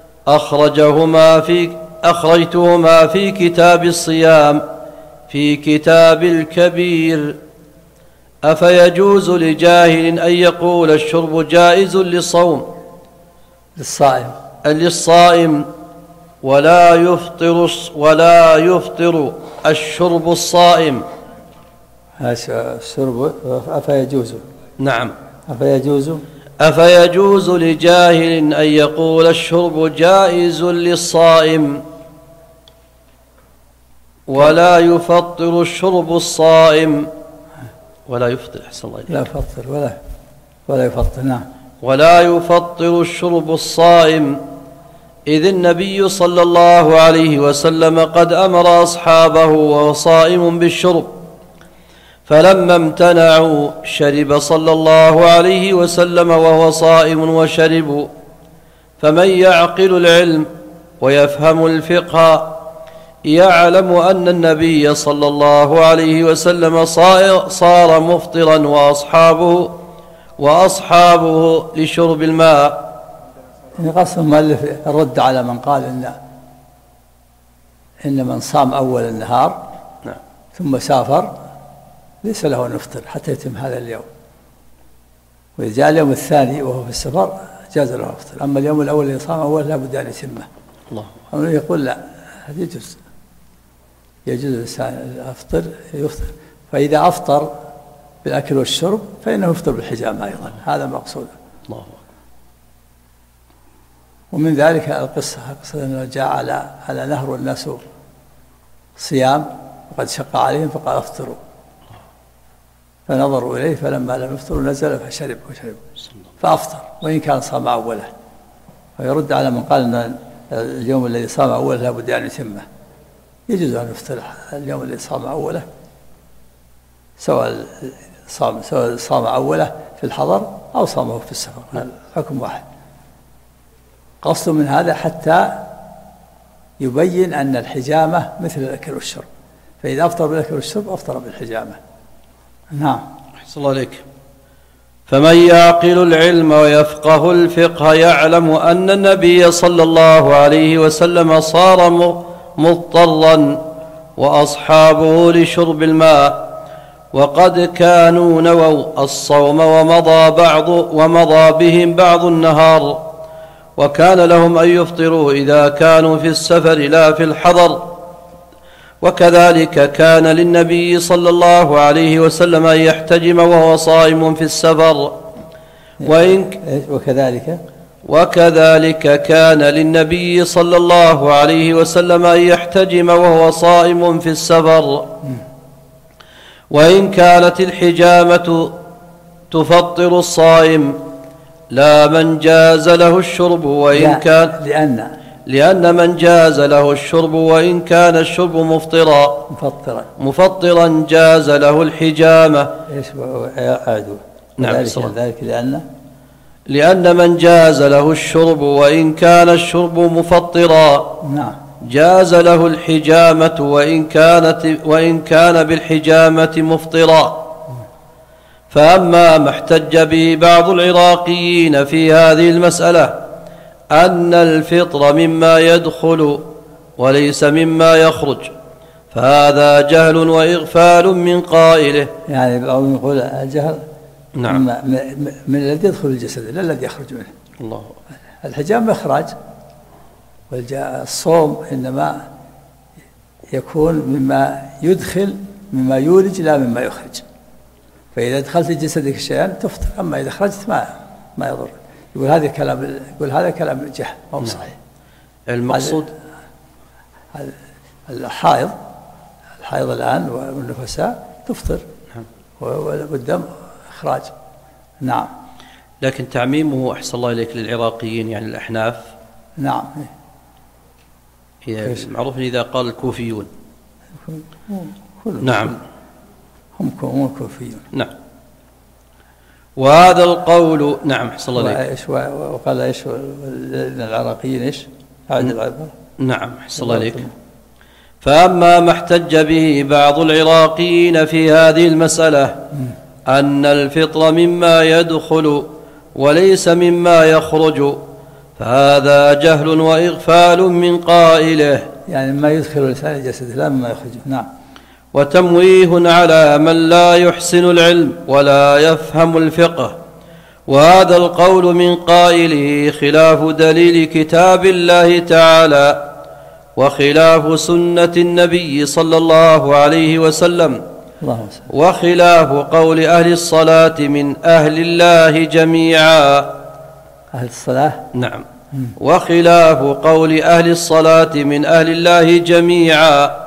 أخرجتهما في كتاب الصيام في كتاب الكبير. أفيجوز لجاهل أن يقول الشرب جائز للصائم ولا يفطر الشرب الصائم؟ الشرب أفيجوز. نعم. أفيجوز لجاهل أن يقول الشرب جائز للصائم ولا يفطر الشرب الصائم. ولا يفطر، أحسن الله إليك. لا يفطر ولا يفطر. نعم. ولا يفطر الشرب الصائم، إذ النبي صلى الله عليه وسلم قد أمر أصحابه وهو صائم بالشرب، فلما امتنعوا شرب صلى الله عليه وسلم وهو صائم وشربوا. فمن يعقل العلم ويفهم الفقه يعلم أن النبي صلى الله عليه وسلم صار مفطرا وأصحابه لشرب الماء. قصد المؤلف الرد على من قال إن من صام أول النهار ثم سافر ليس له أن يفطر حتى يتم هذا اليوم، وإذا جاء اليوم الثاني وهو في السفر جاز له يفطر. أما اليوم الأول اللي صام أول لا بد أن يتمه. الله يقول لا، هذا يجوز الإنسان يفطر، فإذا أفطر بالأكل والشرب فإنه يفطر بالحجامة أيضا، هذا مقصود. الله. ومن ذلك القصة أنه جاء على نهر والناس صيام وقد شق عليهم فقال افطروا، فنظروا إليه فلما لم يفطروا نزل فشرب فأفطر وإن كان صام أوله. فيرد على من قال أن اليوم الذي صام أوله لا بد أن يتمه. يجوز أن يفطر اليوم الذي صام أوله، سواء صام أوله في الحضر أو صامه في السفر، حكم واحد. قصد من هذا حتى يبين أن الحجامة مثل الأكل والشرب، فإذا أفطر بالأكل والشرب أفطر بالحجامة. نعم. أحسن الله عليك. فمن يعقل العلم ويفقه الفقه يعلم أن النبي صلى الله عليه وسلم صار مضطرا وأصحابه لشرب الماء، وقد كانوا نووا الصوم ومضى بهم بعض النهار، وكان لهم أن يفطروا إذا كانوا في السفر لا في الحضر. وكذلك كان للنبي صلى الله عليه وسلم أن يحتجم وهو صائم في السفر. وكذلك كان للنبي صلى الله عليه وسلم أن يحتجم وهو صائم في السفر. وإن كانت الحجامة تفطر الصائم لا من جاز له الشرب وإن كان لأن من جاز له الشرب وإن كان الشرب مفطرا جاز له الحجامة. نعم. لأن من جاز له الشرب وإن كان الشرب مفطرا جاز له الحجامة وإن كان بالحجامة مفطرا. فأما ما احتج به بعض العراقيين في هذه المسألة أن الفطر مما يدخل وليس مما يخرج فهذا جهل وإغفال من قائله. يعني بعضهم يقول الجهل نعم من الذي يدخل الجسد لا الذي يخرج منه. الله. الحجام إخراج، والصوم إنما يكون مما يدخل مما يولج لا مما يخرج. فإذا دخلت جسدك شيئا تفطر، أما إذا خرجت ما يضر. يقول هذا كلام الجهل مو صحيح. المقصود الحائض الآن والنفساء تفطر والدم إخراج. نعم. لكن تعميمه أحسن الله إليك للعراقيين يعني الأحناف. نعم. معروف إذا قال الكوفيون. نعم. هم كوفيون. نعم. وهذا القول نعم أحسن الله إليك. وقال إيش العراقيين إيش؟ أعد العبارة. نعم أحسن الله إليك. فأما ما احتج به بعض العراقيين في هذه المسألة أن الفطر مما يدخل وليس مما يخرج فهذا جهل وإغفال من قائله. يعني ما يدخل الإنسان الجسد لا مما يخرجه. نعم. وتمويه على من لا يحسن العلم ولا يفهم الفقه، وهذا القول من قائله خلاف دليل كتاب الله تعالى وخلاف سنة النبي صلى الله عليه وسلم، وخلاف قول أهل الصلاة من أهل الله جميعا. أهل الصلاة نعم. وخلاف قول أهل الصلاة من أهل الله جميعا،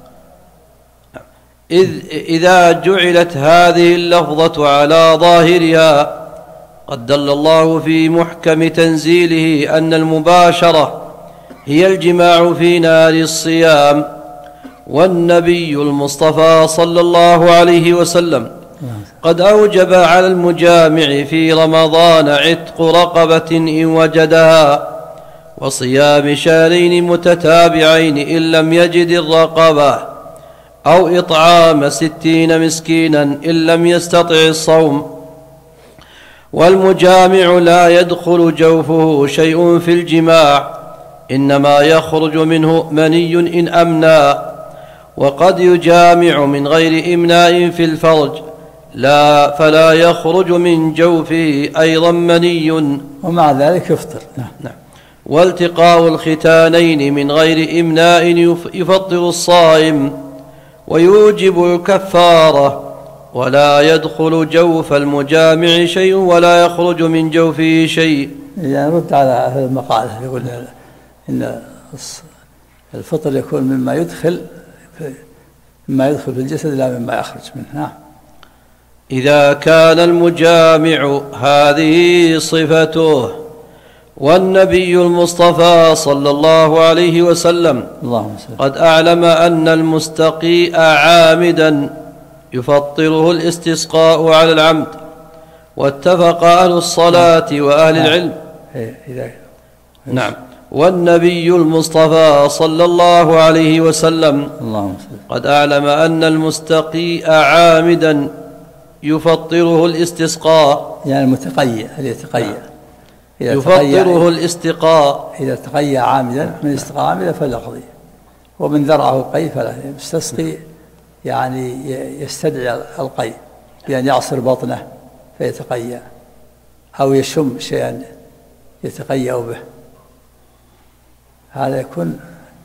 إذا جعلت هذه اللفظة على ظاهرها قد دل الله في محكم تنزيله أن المباشرة هي الجماع في نار الصيام، والنبي المصطفى صلى الله عليه وسلم قد أوجب على المجامع في رمضان عتق رقبة إن وجدها، وصيام شهرين متتابعين إن لم يجد الرقبة، أو إطعام 60 مسكينا إن لم يستطع الصوم. والمجامع لا يدخل جوفه شيء في الجماع، إنما يخرج منه مني إن أمنى، وقد يجامع من غير إمناء في الفرج فلا يخرج من جوفه أيضا مني، ومع ذلك يفطر. نعم. والتقاء الختانين من غير إمناء يفطر الصائم ويوجب الكفارة، ولا يدخل جوف المجامع شيء ولا يخرج من جوفه شيء. يعني رد على هذا المقال يقول إن الفطر يكون مما يدخل في الجسد لا مما يخرج منه. نعم. إذا كان المجامع هذه صفته، والنبي المصطفى صلى الله عليه وسلم قد أعلم أن المستقيء عامدا يفطره الاستسقاء على العمد، واتفق أهل الصلاة وأهل العلم. نعم. والنبي المصطفى صلى الله عليه وسلم قد أعلم أن المستقيء عامدا يفطره الاستسقاء، يعني المتقيأ يفطره الاستقاء. إذا تقيأ عامدا من استقاء عامدا فليقضي، ومن ذرعه قي فلا يستسقي، يعني يستدعي القي بأن يعصر بطنه فيتقيأ، أو يشم شيئا يتقيأ به، هذا يكون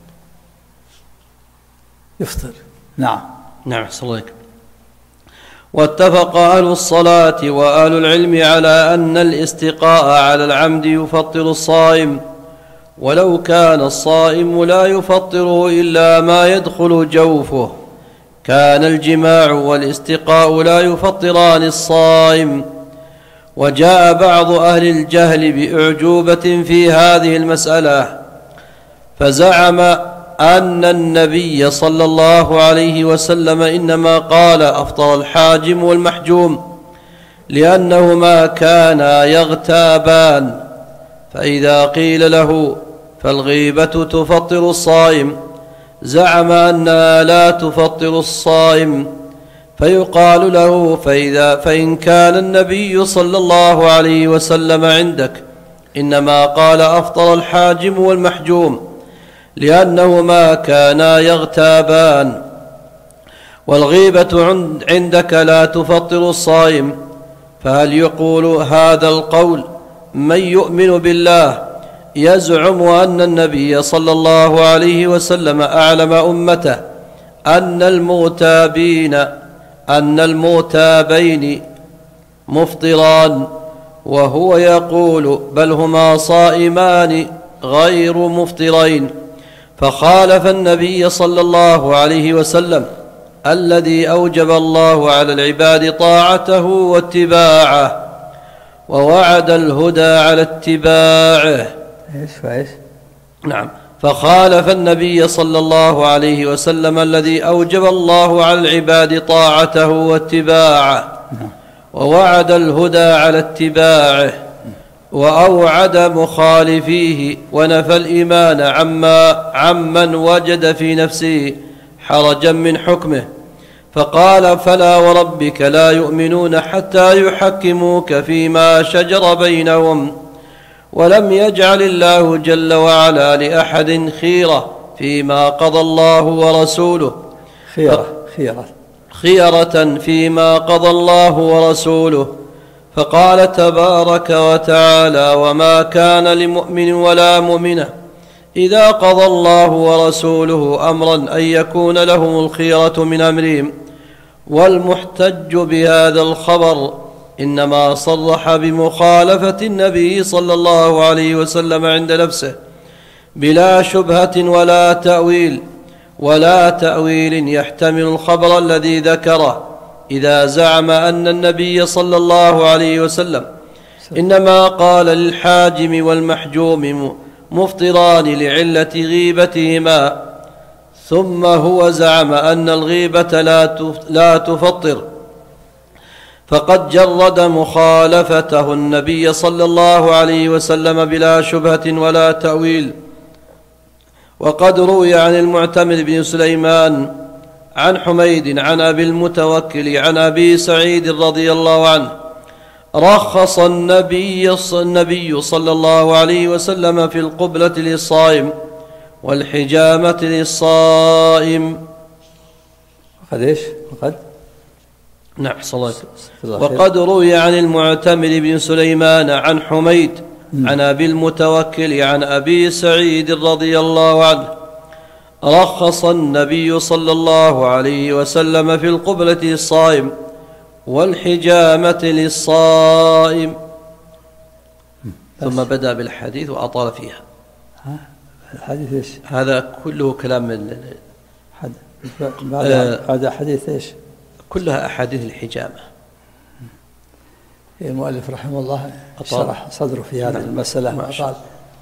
يفطر. نعم. نعم صليك. واتفق أهل الصلاة وأهل العلم على أن الاستقاء على العمد يفطر الصائم، ولو كان الصائم لا يفطره إلا ما يدخل جوفه كان الجماع والاستقاء لا يفطران الصائم. وجاء بعض أهل الجهل بأعجوبة في هذه المسألة، فزعم أن النبي صلى الله عليه وسلم إنما قال أفطر الحاجم والمحجوم لأنهما كانا يغتابان، فإذا قيل له فالغيبة تفطر الصائم زعم أنها لا تفطر الصائم، فيقال له فإن كان النبي صلى الله عليه وسلم عندك إنما قال أفطر الحاجم والمحجوم لأنهما كانا يغتابان، والغيبة عندك لا تفطر الصائم. فهل يقول هذا القول من يؤمن بالله يزعم أن النبي صلى الله عليه وسلم أعلم أمته أن المغتابين مفطران، وهو يقول بل هما صائمان غير مفطرين، فخالف النبي صلى الله عليه وسلم الذي أوجب الله على العباد طاعته واتباعه، ووعد الهدى على اتباعه. نعم، فخالف النبي صلى الله عليه وسلم الذي أوجب الله على العباد طاعته واتباعه، ووعد الهدى على اتباعه، وأوعد مخالفيه ونفى الإيمان عمن وجد في نفسه حرجا من حكمه، فقال فلا وربك لا يؤمنون حتى يحكموك فيما شجر بينهم، ولم يجعل الله جل وعلا لأحد خيرة فيما قضى الله ورسوله خيرة فيما قضى الله ورسوله. فقال تبارك وتعالى وما كان لمؤمن ولا مؤمنة إذا قضى الله ورسوله أمرا أن يكون لهم الخيرة من أمرهم. والمحتج بهذا الخبر إنما صرح بمخالفة النبي صلى الله عليه وسلم عند نفسه بلا شبهة ولا تأويل يحتمل الخبر الذي ذكره، إذا زعم أن النبي صلى الله عليه وسلم إنما قال للحاجم والمحجوم مفطران لعلة غيبتهما، ثم هو زعم أن الغيبة لا تفطر، فقد جرد مخالفته النبي صلى الله عليه وسلم بلا شبهة ولا تأويل. وقد روي عن المعتمر بن سليمان عن حميد عن أبي المتوكل عن أبي سعيد رضي الله عنه رخص النبي صلى الله عليه وسلم في القبلة للصائم والحجامة للصائم. نعم صلاة. وقد روي عن المعتمر بن سليمان عن حميد عن أبي المتوكل عن أبي سعيد رضي الله عنه رخص النبي صلى الله عليه وسلم في القبلة للصائم والحجامة للصائم. ثم بدأ بالحديث وأطال فيها. الحديث ايش؟ هذا كله كلام من هذا حديث ايش؟ كلها أحاديث الحجامة. المؤلف رحمه الله شرح صدره في هذه المسألة وقال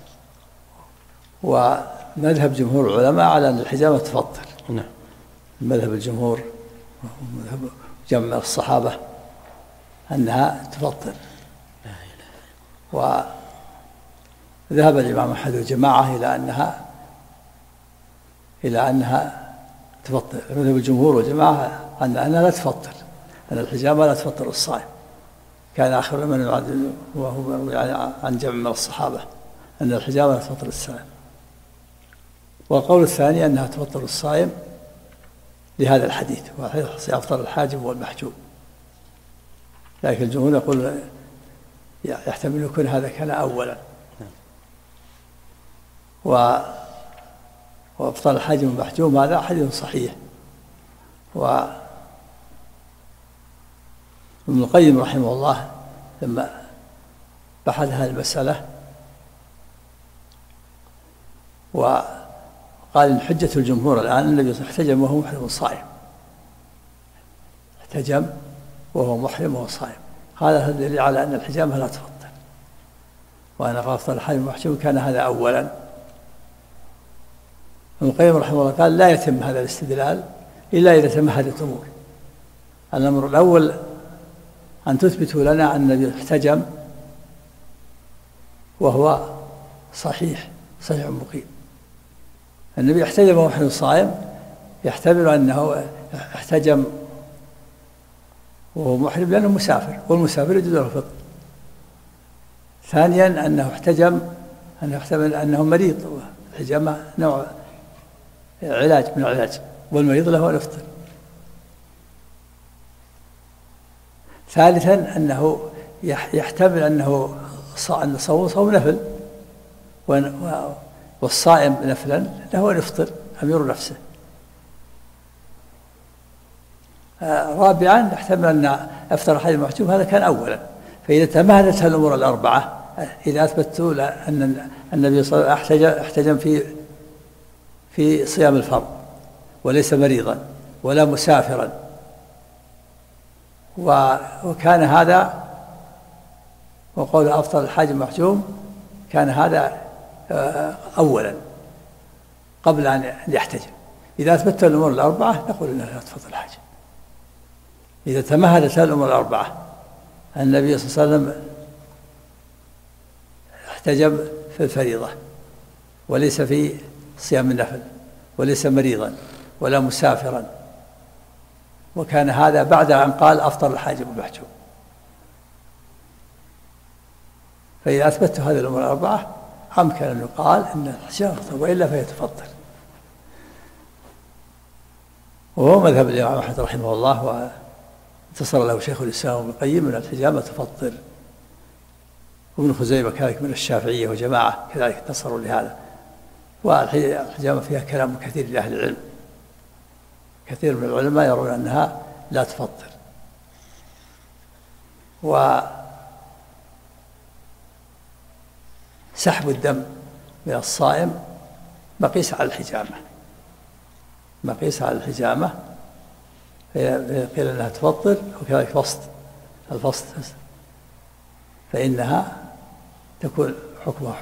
ومذهب جمهور العلماء على أن الحجامة تفطر. نعم. مذهب الجمهور ومذهب جمع الصحابة أنها تفطر. وذهب الإمام أحمد والجماعة إلى أنها تفطر. مذهب الجمهور والجماعة أنها لا تفطر، أن الحجامة لا تفطر الصائم. كان آخر من يعدل وهو عن جمع من الصحابة أن الحجامة لا تفطر الصائم. والقول الثاني أنها تفطر الصائم لهذا الحديث ويفطر الحاجم والمحجوم. لكن الجمهور يقول يحتمل يكون هذا كان أولا وافطر الحاجم والمحجوم هذا حديث صحيح. وابن القيم رحمه الله لما بحث هذه المسألة وقال إن حجة الجمهور الآن الذي احتجم وهو محرم صائم، احتجم وهو محرم وهو صائم، هذا دليل على أن الحجامة لا تفطر، وأن أفطر الحاجم والمحجوم كان هذا أولا. ابن القيم رحمه الله قال لا يتم هذا الاستدلال إلا إذا تم هذه الأمور. الأمر الأول أن تثبتوا لنا أن النبي احتجم وهو صحيح مقيم. النبي احتجم وهو محرم صائم، يحتمل أنه احتجم وهو محرم لأنه مسافر، والمسافر يجوز له الفطر. ثانيا أنه احتجم، أنه يحتمل أنه مريض، الحجامة نوع علاج من العلاج، والمريض له أن يفطر. ثالثا أنه يحتمل أنه صوم نفل، والصائم نفلا له أن يفطر أمير نفسه. رابعا يحتمل أن أفطر الحاجم المحجوم، هذا كان أولا. فإذا تمهدت الأمور الأربعة، إذا أثبتت أن النبي صلى الله عليه وسلم احتجم في صيام الفرض وليس مريضا ولا مسافرا، وكان هذا وقول أفطر الحاجم المحجوم، كان هذا أولا قبل أن يحتجم. إذا أثبتت الأمور الأربعة نقول إنها لا تفطر الحاجم. إذا تمهدت الأمور الأربعة، النبي صلى الله عليه وسلم احتجم في الفريضة وليس في صيام النفل، وليس مريضا ولا مسافرا، وكان هذا بعد أن قال أفطر الحاجم المحجوم. فإذا أثبت هذه الأمور الأربعة أمكن أن يقال إن الحجامة تفطر، وإلا فهي تفطر. وهو مذهب الإمام أحمد رحمه الله، واتصل له شيخ الإسلام ابن القيم أن الحجامة تفطر، وابن خزيمة كذلك من الشافعية وجماعة كذلك اتصلوا لهذا. والحجامة فيها كلام كثير لأهل العلم، كثير من العلماء يرون أنها لا تفطر. وسحب الدم من الصائم مقيس على الحجامة، مقيس على الحجامة، قيل أنها تفطر. وكذلك الفسط فإنها تكون حكمها.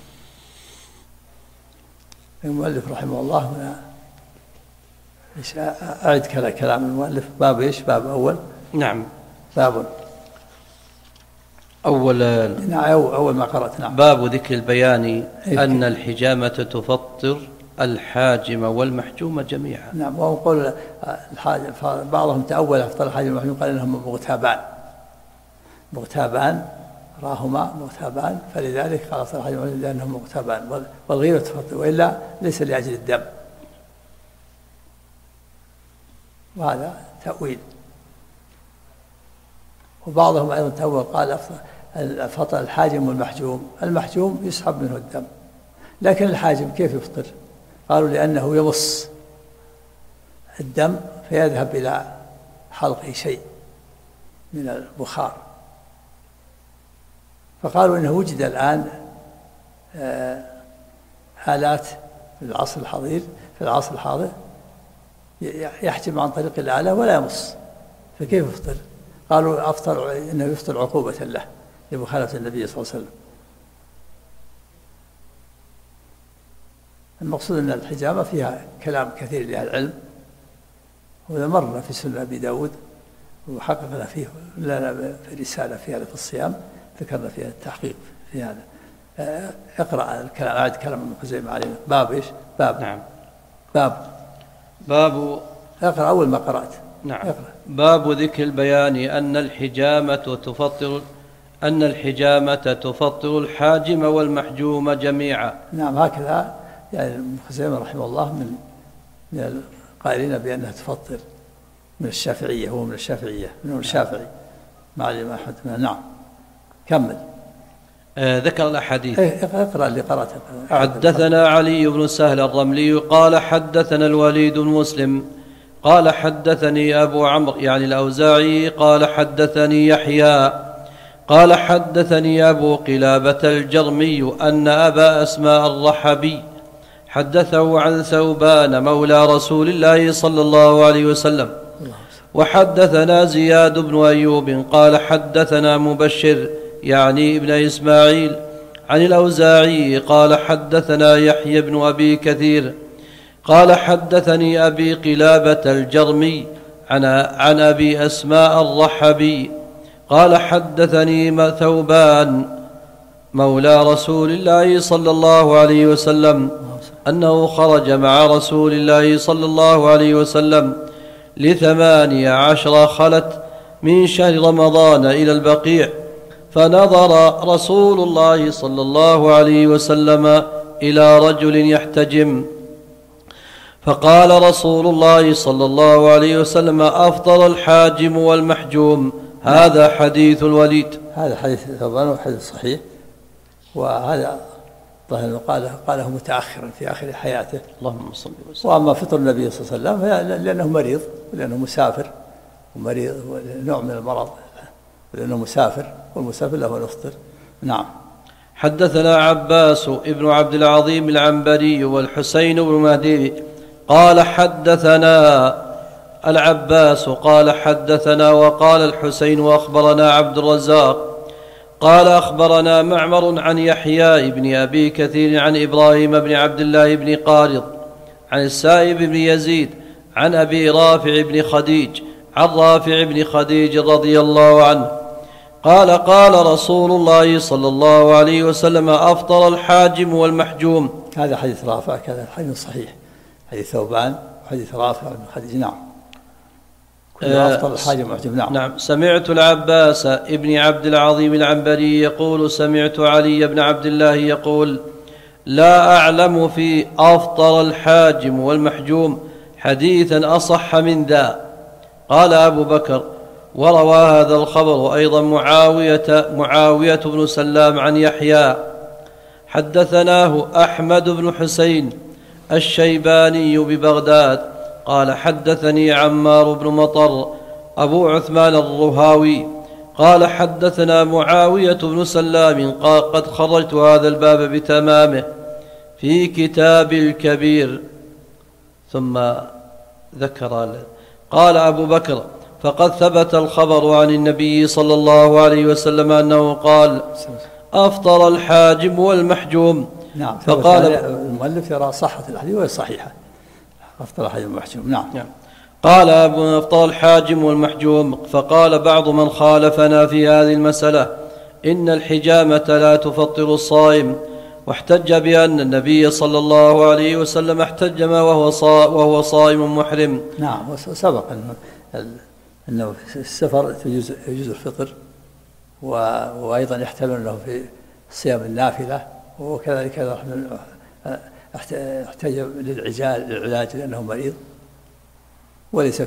المؤلف رحمه الله هنا أعد كلام المؤلف. باب إيش؟ باب أول. نعم. باب أول ما قرأت. نعم. باب ذكر البيان أن الحجامة تفطر الحاجم والمحجوم جميعا. نعم. وهو قول الحاجم، بعضهم تأول أفطر الحاجم والمحجوم، قال إنهم مغتابان راهما مغتابان، فلذلك قال أفطر الحاجم والمحجوم لأنهم مغتابان، والغيرة تفطر، وإلا ليس لأجل الدم. وهذا تأويل. وبعضهم أيضا تأول قال فطر الحاجم والمحجوم. المحجوم يسحب منه الدم، لكن الحاجم كيف يفطر؟ قالوا لأنه يمص الدم فيذهب إلى حلقه شيء من البخار، فقالوا إنه وجد الآن آلات في العصر الحاضر يحجم عن طريق الآلة ولا يمص، فكيف يفطر؟ قالوا إنه يفطر عقوبة له لمخالفة النبي صلى الله عليه وسلم. المقصود أن الحجامة فيها كلام كثير لأهل العلم، وإذا مرنا في سنة أبي داود وحققنا فيه لنا في رسالة في هذا في الصيام، ذكرنا فيها التحقيق في هذا. اقرأ الكلام، أعد كلام ابن خزيمة علينا. باب إيش؟ باب. نعم. باب اقرأ أول ما قرأت. نعم. اقرأ. باب ذكر البيان أن الحجامة تفطر الحاجم والمحجوم جميعا. نعم. هكذا يعني ابن خزيمة رحمه الله من القائلين بأنها تفطر، من الشافعية، هو من الشافعية، من الشافعي مع الإمام أحمد. نعم. كمل. ذكر الأحاديث. اقرأ اللي قرأته. حدثنا علي بن سهل الرملي قال حدثنا الوليد بن مسلم قال حدثني أبو عمرو يعني الأوزاعي قال حدثني يحيى قال حدثني أبو قلابة الجرمي أن أبا أسماء الرحبي حدثه عن ثوبان مولى رسول الله صلى الله عليه وسلم. وحدثنا زياد بن أيوب قال حدثنا مبشر يعني ابن إسماعيل عن الأوزاعي قال حدثنا يحيى بن أبي كثير قال حدثني أبي قلابة الجرمي عن أبي أسماء الرحبي قال حدثني ثوبان مولى رسول الله صلى الله عليه وسلم أنه خرج مع رسول الله صلى الله عليه وسلم ل18 خلت من شهر رمضان إلى البقيع، فنظر رسول الله صلى الله عليه وسلم إلى رجل يحتجم، فقال رسول الله صلى الله عليه وسلم: أفطر الحاجم والمحجوم. هذا حديث الوليد. هذا حديث ثوبان وحديث صحيح، وهذا ظاهر قاله متأخرا في آخر حياته. اللهم صل وسلم. وأما فطر النبي صلى الله عليه وسلم لأنه مريض ولأنه مسافر، ومريض نوع من المرض، لأنه مسافر والمسافر له أن يفطر. نعم. حدثنا عباس ابن عبد العظيم العنبري والحسين بن مهدي قال حدثنا العباس قال حدثنا، وقال الحسين وأخبرنا عبد الرزاق قال أخبرنا معمر عن يحيى بن أبي كثير عن إبراهيم بن عبد الله بن قارض عن السائب بن يزيد عن أبي رافع بن خديج عن رافع بن خديج رضي الله عنه قال: قال رسول الله صلى الله عليه وسلم: أفطر الحاجم والمحجوم. هذا حديث رافع، كذا حديث صحيح، حديث ثوبان وحديث رافع بن خديج. نعم. أفطر الحاجم والمحجوم. نعم. نعم. سمعت العباس ابن عبد العظيم العنبري يقول: سمعت علي بن عبد الله يقول: لا أعلم في أفطر الحاجم والمحجوم حديثا أصح من ذا. قال أبو بكر: وروى هذا الخبر أيضا معاوية بن سلام عن يحيى. حدثناه أحمد بن حسين الشيباني ببغداد قال: حدثني عمار بن مطر أبو عثمان الرهاوي قال: حدثنا معاوية بن سلام قال: قد خرجت هذا الباب بتمامه في كتاب الكبير. ثم ذكر قال أبو بكر: فقد ثبت الخبر عن النبي صلى الله عليه وسلم أنه قال: أفطر الحاجم والمحجوم. نعم. فقال المؤلف يرى صحة الحديث وهي صحيحة. أفطر الحاجم والمحجوم. نعم. قال أفطر الحاجم والمحجوم. فقال بعض من خالفنا في هذه المسألة: إن الحجامة لا تفطر الصائم، واحتج بأن النبي صلى الله عليه وسلم احتجم وهو صائم محرم. نعم. وسبق أنه في السفر يجوز الفطر، وأيضا يحتمل له في صيام النافلة، وكذلك احتج للعلاج لأنه مريض، وليس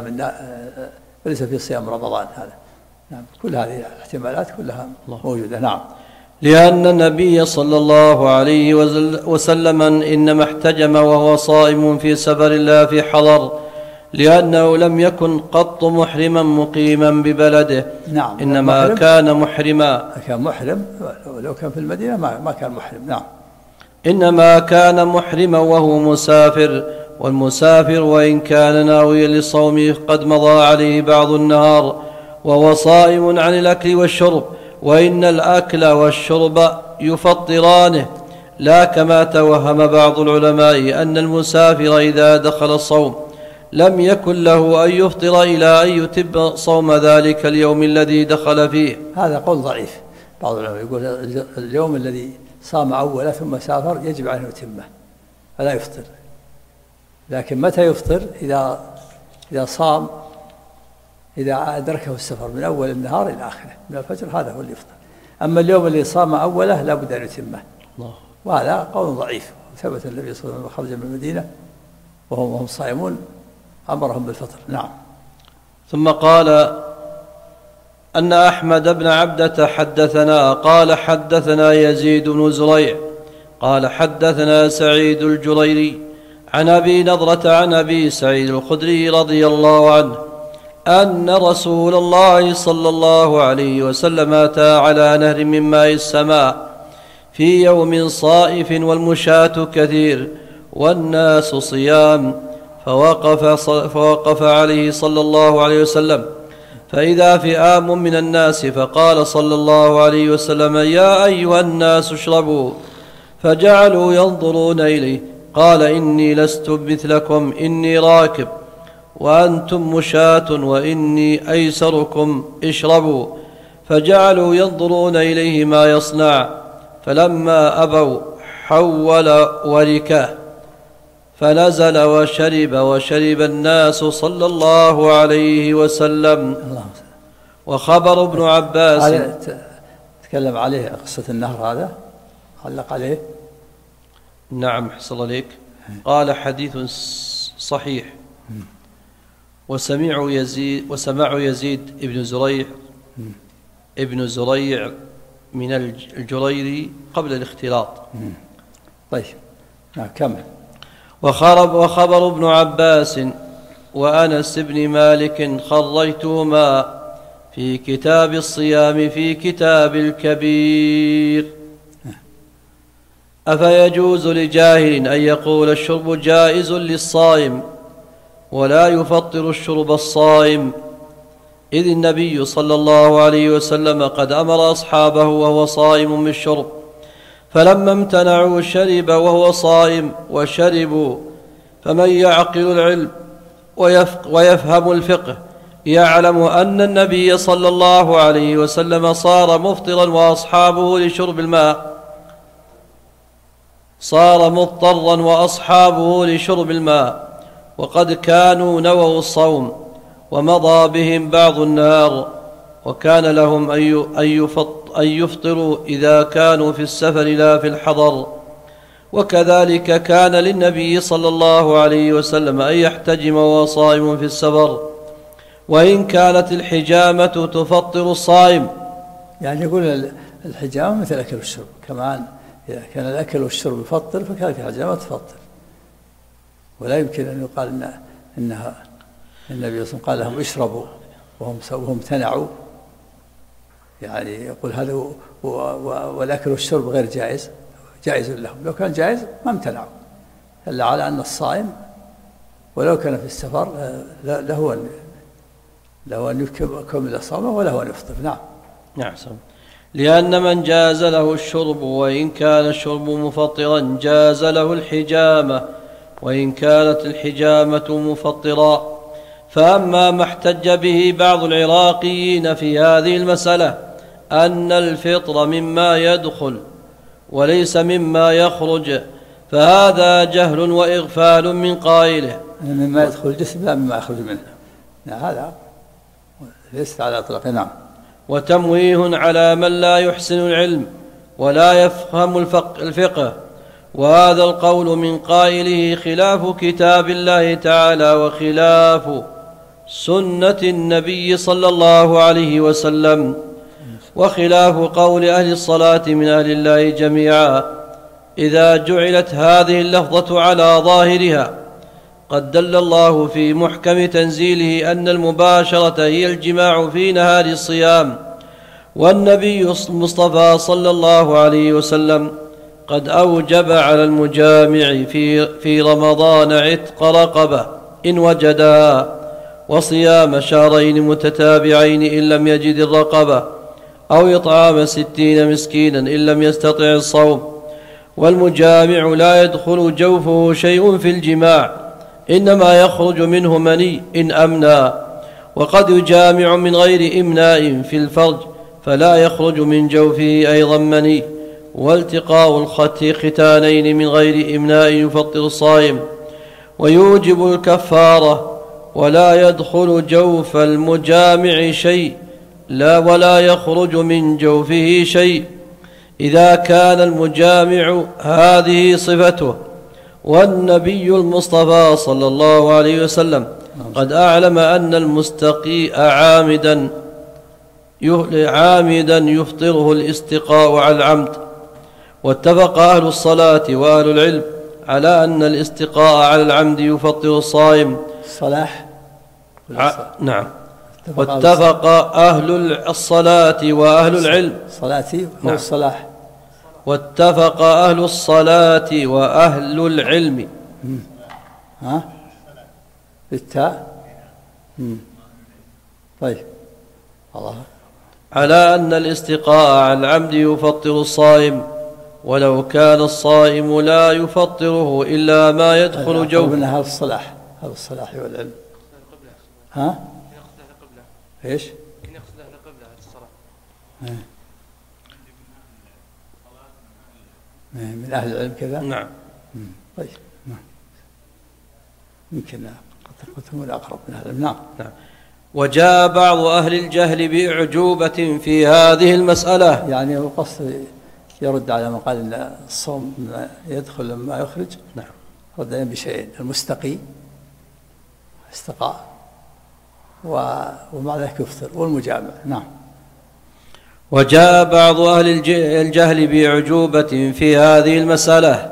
في صيام رمضان هذا. نعم. كل هذه الاحتمالات كلها موجودة. نعم. لأن النبي صلى الله عليه وسلم إنما احتجم وهو صائم في سفر لا في حضر، لأنه لم يكن قط محرما مقيما ببلده. نعم. إنما كان محرما. كان محرم، ولو كان في المدينة ما كان محرم. نعم. إنما كان محرما وهو مسافر، والمسافر وإن كان ناويا للصوم قد مضى عليه بعض النهار وهو صائم عن الأكل والشرب، وإن الأكل والشرب يفطرانه، لا كما توهم بعض العلماء أن المسافر إذا دخل الصوم لم يكن له أن يفطر إلى أن يتم صوم ذلك اليوم الذي دخل فيه. هذا قول ضعيف. بعض العلماء يقول اليوم الذي صام أولا ثم سافر يجب عليه يتمه فلا يفطر، لكن متى يفطر؟ إذا صام، إذا أدركه السفر من أول النهار إلى آخره من الفجر، هذا هو اللي يفطر. أما اليوم اللي صام أوله لا بد أن يتمه، وهذا قول ضعيف. ثبت النبي صلى الله عليه وسلم خرج من المدينة وهم صائمون أمرهم بالفطر. نعم. ثم قال أن أحمد بن عبدة حدثنا قال: حدثنا يزيد بن زريع قال: حدثنا سعيد الجريري عن أبي نضرة عن أبي سعيد الخدري رضي الله عنه أن رسول الله صلى الله عليه وسلم أتى على نهر من ماء السماء في يوم صائف والمشاة كثير والناس صيام، فوقف عليه صلى الله عليه وسلم، فإذا فئام من الناس، فقال صلى الله عليه وسلم: يا أيها الناس اشربوا، فجعلوا ينظرون إليه. قال: إني لست مثلكم، إني راكب وأنتم مشاة وإني أيسركم، اشربوا. فجعلوا ينظرون إليه ما يصنع، فلما أبوا حول وركه، فنزل وشرب الناس صلى الله عليه وسلم. وخبر ابن عباس. هذا تكلم عليه قصة النهر، هذا علق عليه. نعم حصل عليك. قال حديث صحيح. وسمع يزيد ابن زريع من الجريري قبل الاختلاط. طيب كمل. وخبر ابن عباس وأنس بن مالك خرجتهما في كتاب الصيام في كتاب الكبير. أفيجوز لجاهل أن يقول الشرب جائز للصائم ولا يفطر الشرب الصائم، إذ النبي صلى الله عليه وسلم قد أمر أصحابه وهو صائم بالشرب، فلما امتنعوا شرب وهو صائم وشربوا. فمن يعقل العلم ويفهم الفقه يعلم أن النبي صلى الله عليه وسلم صار مفطرا وأصحابه لشرب الماء، صار مضطرا وأصحابه لشرب الماء، وقد كانوا نووا الصوم ومضى بهم بعض النهار، وكان لهم أن يفطروا إذا كانوا في السفر لا في الحضر. وكذلك كان للنبي صلى الله عليه وسلم أن يحتجم وهو صائم في السفر، وإن كانت الحجامة تفطر الصائم. يعني يقول الحجامة مثل الأكل والشرب، كمان إذا كان الأكل والشرب يفطر فكانت الحجامة تفطر، ولا يمكن أن يقال إنها النبي صلى الله عليه وسلم قال لهم اشربوا وهم امتنعوا، يعني يقول هذا والأكل والشرب غير جائز لهم. لو كان جائز ما امتنعوا، إلا على أن الصائم ولو كان في السفر له أن يكمل صومه وله أن يفطر. نعم. لأن من جاز له الشرب وإن كان الشرب مفطرا جاز له الحجامة وإن كانت الحجامة مفطرا. فأما ما احتج به بعض العراقيين في هذه المسألة أن الفطر مما يدخل وليس مما يخرج، فهذا جهل وإغفال من قائله. مما يدخل الجسم لا مما يخرج منه، هذا ليس على إطلاقه. وتمويه على من لا يحسن العلم ولا يفهم الفقه، وهذا القول من قائله خلاف كتاب الله تعالى وخلاف سنة النبي صلى الله عليه وسلم، وخلاف قول أهل الصلاة من أهل الله جميعا. إذا جعلت هذه اللفظة على ظاهرها قد دل الله في محكم تنزيله أن المباشرة هي الجماع في نهار الصيام، والنبي المصطفى صلى الله عليه وسلم قد أوجب على المجامع في رمضان عتق رقبة إن وجدها، وصيام شهرين متتابعين إن لم يجد الرقبة، أو إطعام 60 مسكينا إن لم يستطع الصوم. والمجامع لا يدخل جوفه شيء في الجماع، إنما يخرج منه مني إن أمنى، وقد يجامع من غير إمناء في الفرج فلا يخرج من جوفه أيضا مني. والتقاء الختانين من غير إمناء يفطر الصائم ويوجب الكفارة، ولا يدخل جوف المجامع شيء ولا يخرج من جوفه شيء إذا كان المجامع هذه صفته. والنبي المصطفى صلى الله عليه وسلم قد أعلم أن المستقيء عامدا يفطره الاستقاء على العمد. واتفق أهل الصلاة وأهل العلم على أن الاستقاء على العمد يفطر الصائم. الصلاح نعم. واتفق أهل الصلاة وأهل العلم صلاتي أو الصلاح. واتفق أهل الصلاة وأهل العلم بالتاء. طيب الله على أن الاستقاء على العمد يفطر الصائم، ولو كان الصائم لا يفطره إلا ما يدخل جوفه. هذا الصلاح والعلم. ايش؟ يقصد أهل قبلة الصلاة. من أهل العلم كذا؟ نعم. طيب يمكن قد تكون الأقرب من أهل العلم. نعم. وجاء بعض أهل الجهل بأعجوبة في هذه المسألة. يعني هو قصد يرد على من قال إن الصوم يدخل لما يخرج. نعم. رد بشيئين: المستقي استقاء ومع ذلك يفطر، والمجامع. نعم. وجاء بعض أهل الجهل بأعجوبة في هذه المسألة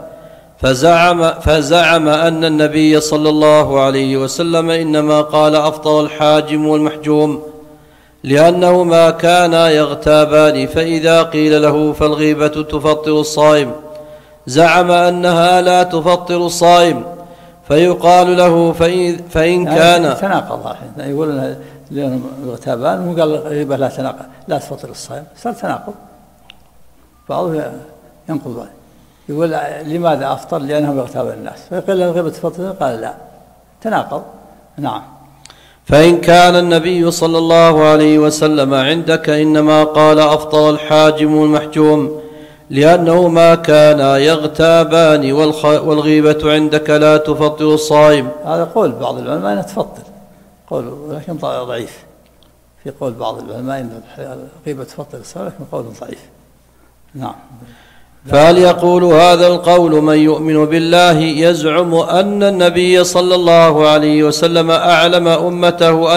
فزعم أن النبي صلى الله عليه وسلم إنما قال أفطر الحاجم والمحجوم لأنهما كانا يغتابان، فإذا قيل له فالغيبة تفطر الصائم زعم أنها لا تفطر الصائم، فيقال له فإن كان تناقض. يقول لأنهم يغتابان وقال الغيبة لا تناقض لا تفطر الصائم، صار تناقض. بعضهم ينقض ذلك، يقول لماذا أفطر؟ لأنهم يغتابون الناس، فيقول له الغيبة تفطر، قال لا، تناقض. نعم. فإن كان النبي صلى الله عليه وسلم عندك إنما قال أفطر الحاجم والمحجوم لأنهما كانا يغتابان، والغيبة عندك لا تفطر الصائم. هذا قول بعض العلماء أنها تفطر، قول لكن ضعيف. في قول بعض العلماء أن الغيبة تفطر الصائم، لكن قول ضعيف. نعم. فهل يقول هذا القول من يؤمن بالله يزعم أن النبي صلى الله عليه وسلم أعلم أمته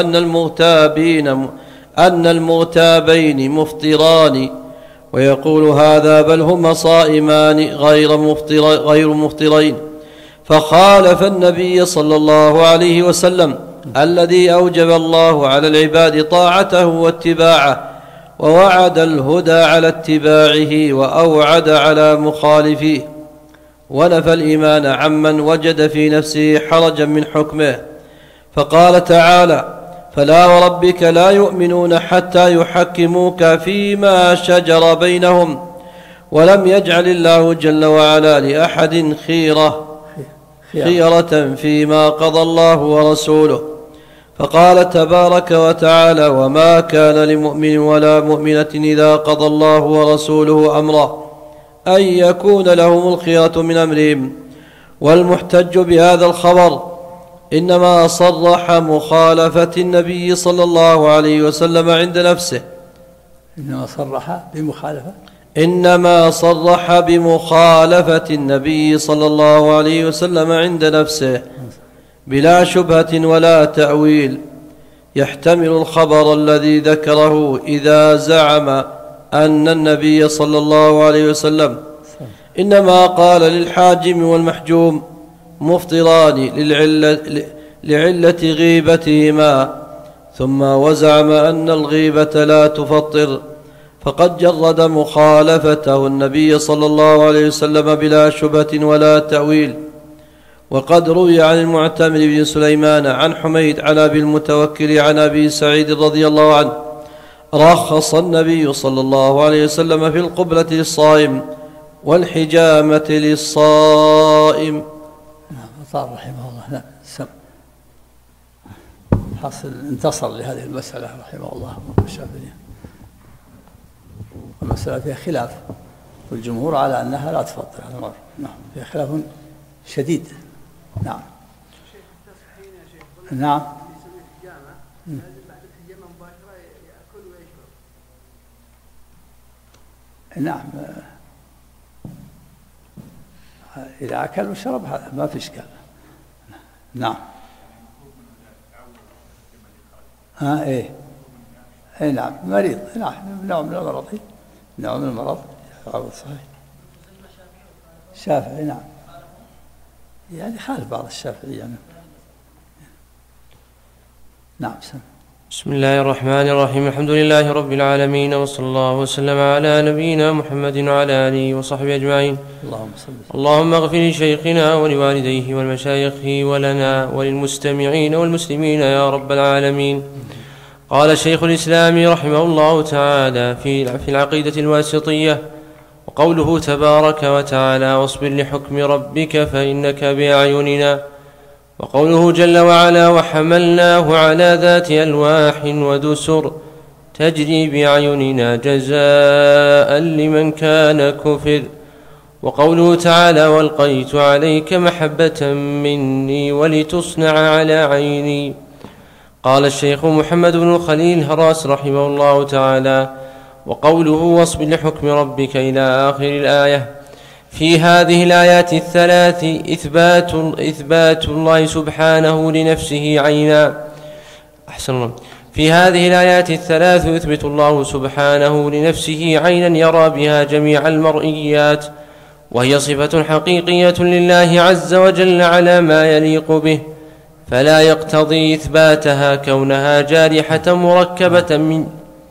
أن المغتابين مفطران، ويقول هذا بل هما صائمان غير مفطرين، فخالف النبي صلى الله عليه وسلم الذي أوجب الله على العباد طاعته واتباعه، ووعد الهدى على اتباعه وأوعد على مخالفيه، ونفى الإيمان عمن وجد في نفسه حرجا من حكمه، فقال تعالى: فلا وربك لا يؤمنون حتى يحكموك فيما شجر بينهم، ولم يجعل الله جل وعلا لأحد خيرة فيما قضى الله ورسوله، فقال تبارك وتعالى: وما كان لمؤمن ولا مؤمنة إذا قضى الله ورسوله أمرا أن يكون لهم الخيرة من أمرهم. والمحتج بهذا الخبر إنما صرح مخالفة النبي صلى الله عليه وسلم عند نفسه. إنما صرح بمخالفة النبي صلى الله عليه وسلم عند نفسه بلا شبهة ولا تأويل، يحتمل الخبر الذي ذكره إذا زعم أن النبي صلى الله عليه وسلم إنما قال للحاجم والمحجوم مفطران لعلة غيبتهما، ثم وزعم أن الغيبة لا تفطر، فقد جرد مخالفته النبي صلى الله عليه وسلم بلا شبهة ولا تأويل. وقد روي عن المعتمر بن سليمان عن حميد عن أبي المتوكل عن أبي سعيد رضي الله عنه رخص النبي صلى الله عليه وسلم في القبلة للصائم والحجامة للصائم. نعم. رحمه الله. نعم. حصل انتصر لهذه المسألة رحمه الله الشافعي. المسألة فيها خلاف، والجمهور على أنها لا تفطر هذا المرة. نعم. فيها خلاف شديد. نعم. نعم. نعم. إذا أكل وشرب هذا ما في إشكال. نعم. إيه نعم. مريض. نعم. نوع من المرض. نوع من المرض. صحيح. شافعي. نعم. يعني خالف بعض الشافعي يعني. نعم. بسم الله الرحمن الرحيم. الحمد لله رب العالمين، وصلى الله وسلم على نبينا محمد وعلى آله وصحبه أجمعين. اللهم اغفر لشيخنا ولوالديه والمشايخ ولنا وللمستمعين والمسلمين يا رب العالمين. قال شيخ الإسلام رحمه الله تعالى في العقيدة الواسطية: وقوله تبارك وتعالى: واصبر لحكم ربك فإنك بأعيننا. وقوله جل وعلا: وحملناه على ذات ألواح ودسر تجري بأعيننا جزاء لمن كان كفر. وقوله تعالى: والقيت عليك محبة مني ولتصنع على عيني. قال الشيخ محمد بن الخليل هراس رحمه الله تعالى: وقوله واصبر لحكم ربك إلى آخر الآية. في هذه الآيات الثلاث إثبات الله سبحانه لنفسه عينا. في هذه الآيات الثلاث يثبت الله سبحانه لنفسه عينا يرى بها جميع المرئيات، وهي صفة حقيقية لله عز وجل على ما يليق به، فلا يقتضي إثباتها كونها جارحة مركبة من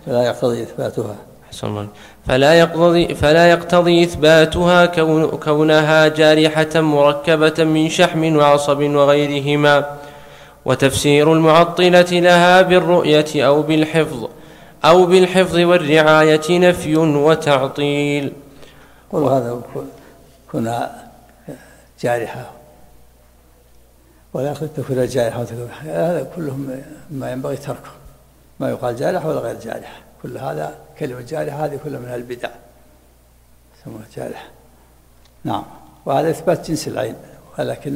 فلا يقتضي إثباتها كونها جارحة مركبة من شحم وعصب وغيرهما. وتفسير المعطلة لها بالرؤية أو بالحفظ والرعاية نفي وتعطيل. وهذا كنا جارحة ولا يقصد تكون جارحة، هذا كلهم ما ينبغي تركه، ما يقال جارحة ولا غير جارحة، كل هذا كلمة جارحة هذه كلها من البدع سموها جارحة. نعم. وهذا إثبات جنس العين، ولكن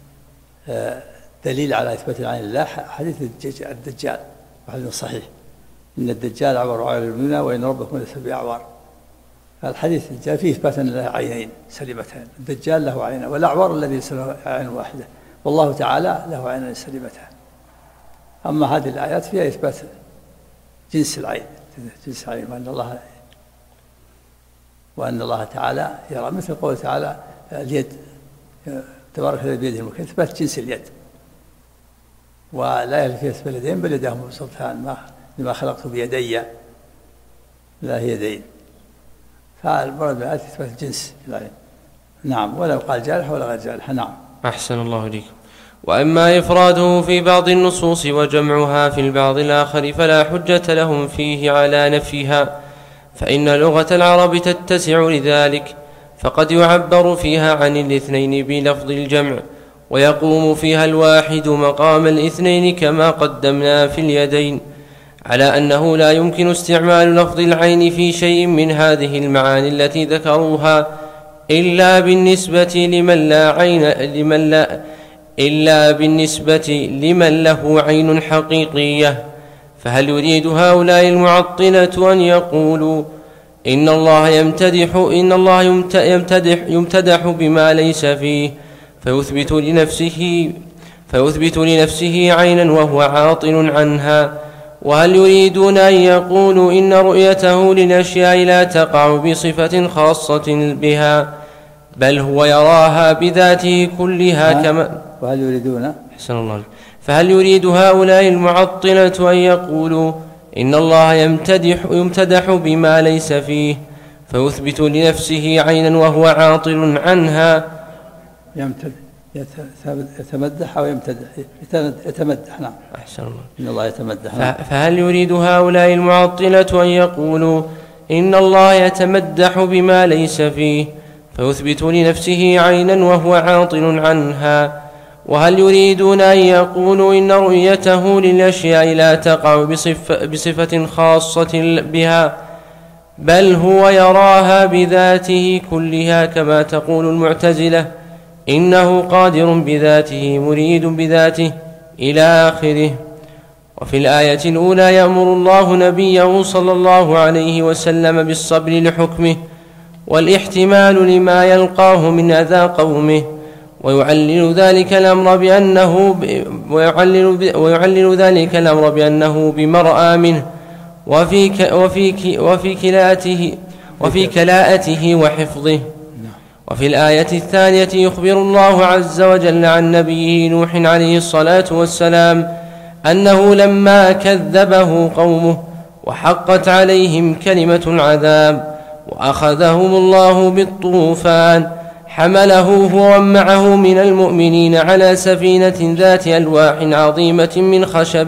دليل على إثبات العين لله حديث الدجال، وحديث صحيح: إن الدجال أعور أعين المؤمنين وإن ربكم ليس بأعور. الحديث جاء فيه إثبات أن له عينين سليمتان، الدجال له عينين، والأعور الذي له عين واحدة، والله تعالى له عينين سليمتان. أما هذه الآيات فيها إثبات جنس العين، جنس العين، وأن الله تعالى يرى، مثل قوله تعالى: اليد تبارك الذي بيده الملك، إثبات جنس اليد. ولا يهل في أسفل اليدين بل يداه مبسوطتان لما خلقت بيدي لا هي يدين. فالمراد بالآيات إثبات جنس العين. نعم. ولا قال جارح ولا غير جارح. نعم. أحسن الله إليكم. وأما إفراده في بعض النصوص وجمعها في البعض الآخر فلا حجة لهم فيه على نفيها، فإن لغة العرب تتسع لذلك، فقد يعبر فيها عن الاثنين بلفظ الجمع، ويقوم فيها الواحد مقام الاثنين كما قدمنا في اليدين، على أنه لا يمكن استعمال لفظ العين في شيء من هذه المعاني التي ذكروها إلا بالنسبة لمن له عين حقيقية. فهل يريد هؤلاء المعطلة أن يقولوا إن الله يمتدح بما ليس فيه فيثبت لنفسه عينا وهو عاطل عنها؟ وهل يريدون أن يقولوا إن رؤيته للأشياء لا تقع بصفة خاصة بها، بل هو يراها بذاته كلها كما فهل يريد هؤلاء المعطلة أن يقولوا إن الله يمتدح بما ليس فيه فيثبت لنفسه عينا وهو عاطل عنها؟ يتمدح أو يتمدح. نعم. أحسن الله. إن الله يتمدح. فهل يريد هؤلاء المعطلة أن يقولوا إن الله يتمدح بما ليس فيه فيثبت لنفسه عينا وهو عاطل عنها؟ وهل يريدون أن يقولوا إن رؤيته للأشياء لا تقع بصفة خاصة بها، بل هو يراها بذاته كلها كما تقول المعتزلة إنه قادر بذاته مريد بذاته إلى آخره؟ وفي الآية الأولى يأمر الله نبيه صلى الله عليه وسلم بالصبر لحكمه والاحتمال لما يلقاه من أذى قومه، ويعلل ذلك الأمر بأنه بمرأى منه وفي كلاءته وحفظه. وفي الآية الثانية يخبر الله عز وجل عن نبيه نوح عليه الصلاة والسلام أنه لما كذبه قومه وحقت عليهم كلمة العذاب وأخذهم الله بالطوفان حمله هو ومعه من المؤمنين على سفينة ذات ألواح عظيمة من خشب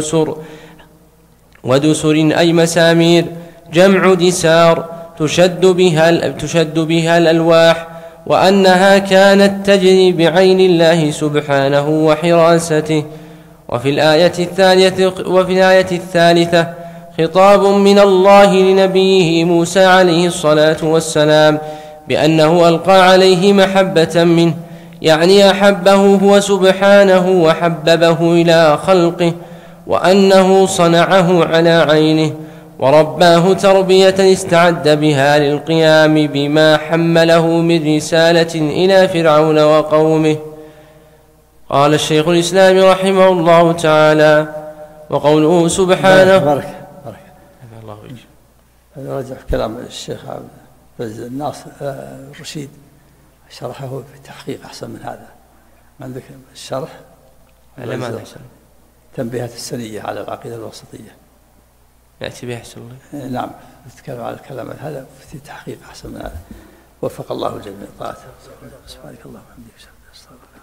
ودسر أي مسامير جمع دسار تشد بها الألواح، وأنها كانت تجري بعين الله سبحانه وحراسته. وفي الآية الثالثة خطاب من الله لنبيه موسى عليه الصلاة والسلام بأنه ألقى عليه محبة منه، يعني أحبه هو سبحانه وحببه إلى خلقه، وأنه صنعه على عينه ورباه تربية استعد بها للقيام بما حمله من رسالة إلى فرعون وقومه. قال الشيخ الإسلام رحمه الله تعالى: وقوله سبحانه. بارك الله فيك. هذا رجع كلام الشيخ عبد الناصر الرشيد، شرحه في تحقيق أحسن من هذا. عندك الشرح على ماذا أحسن؟ تنبيهات السنية على العقيدة الوسطية، يأتي به أحسن الله. نعم، نتكلم على الكلام هذا في تحقيق أحسن من هذا. وفق الله الجميع طاعته. سبحانك اللهم وبحمدك.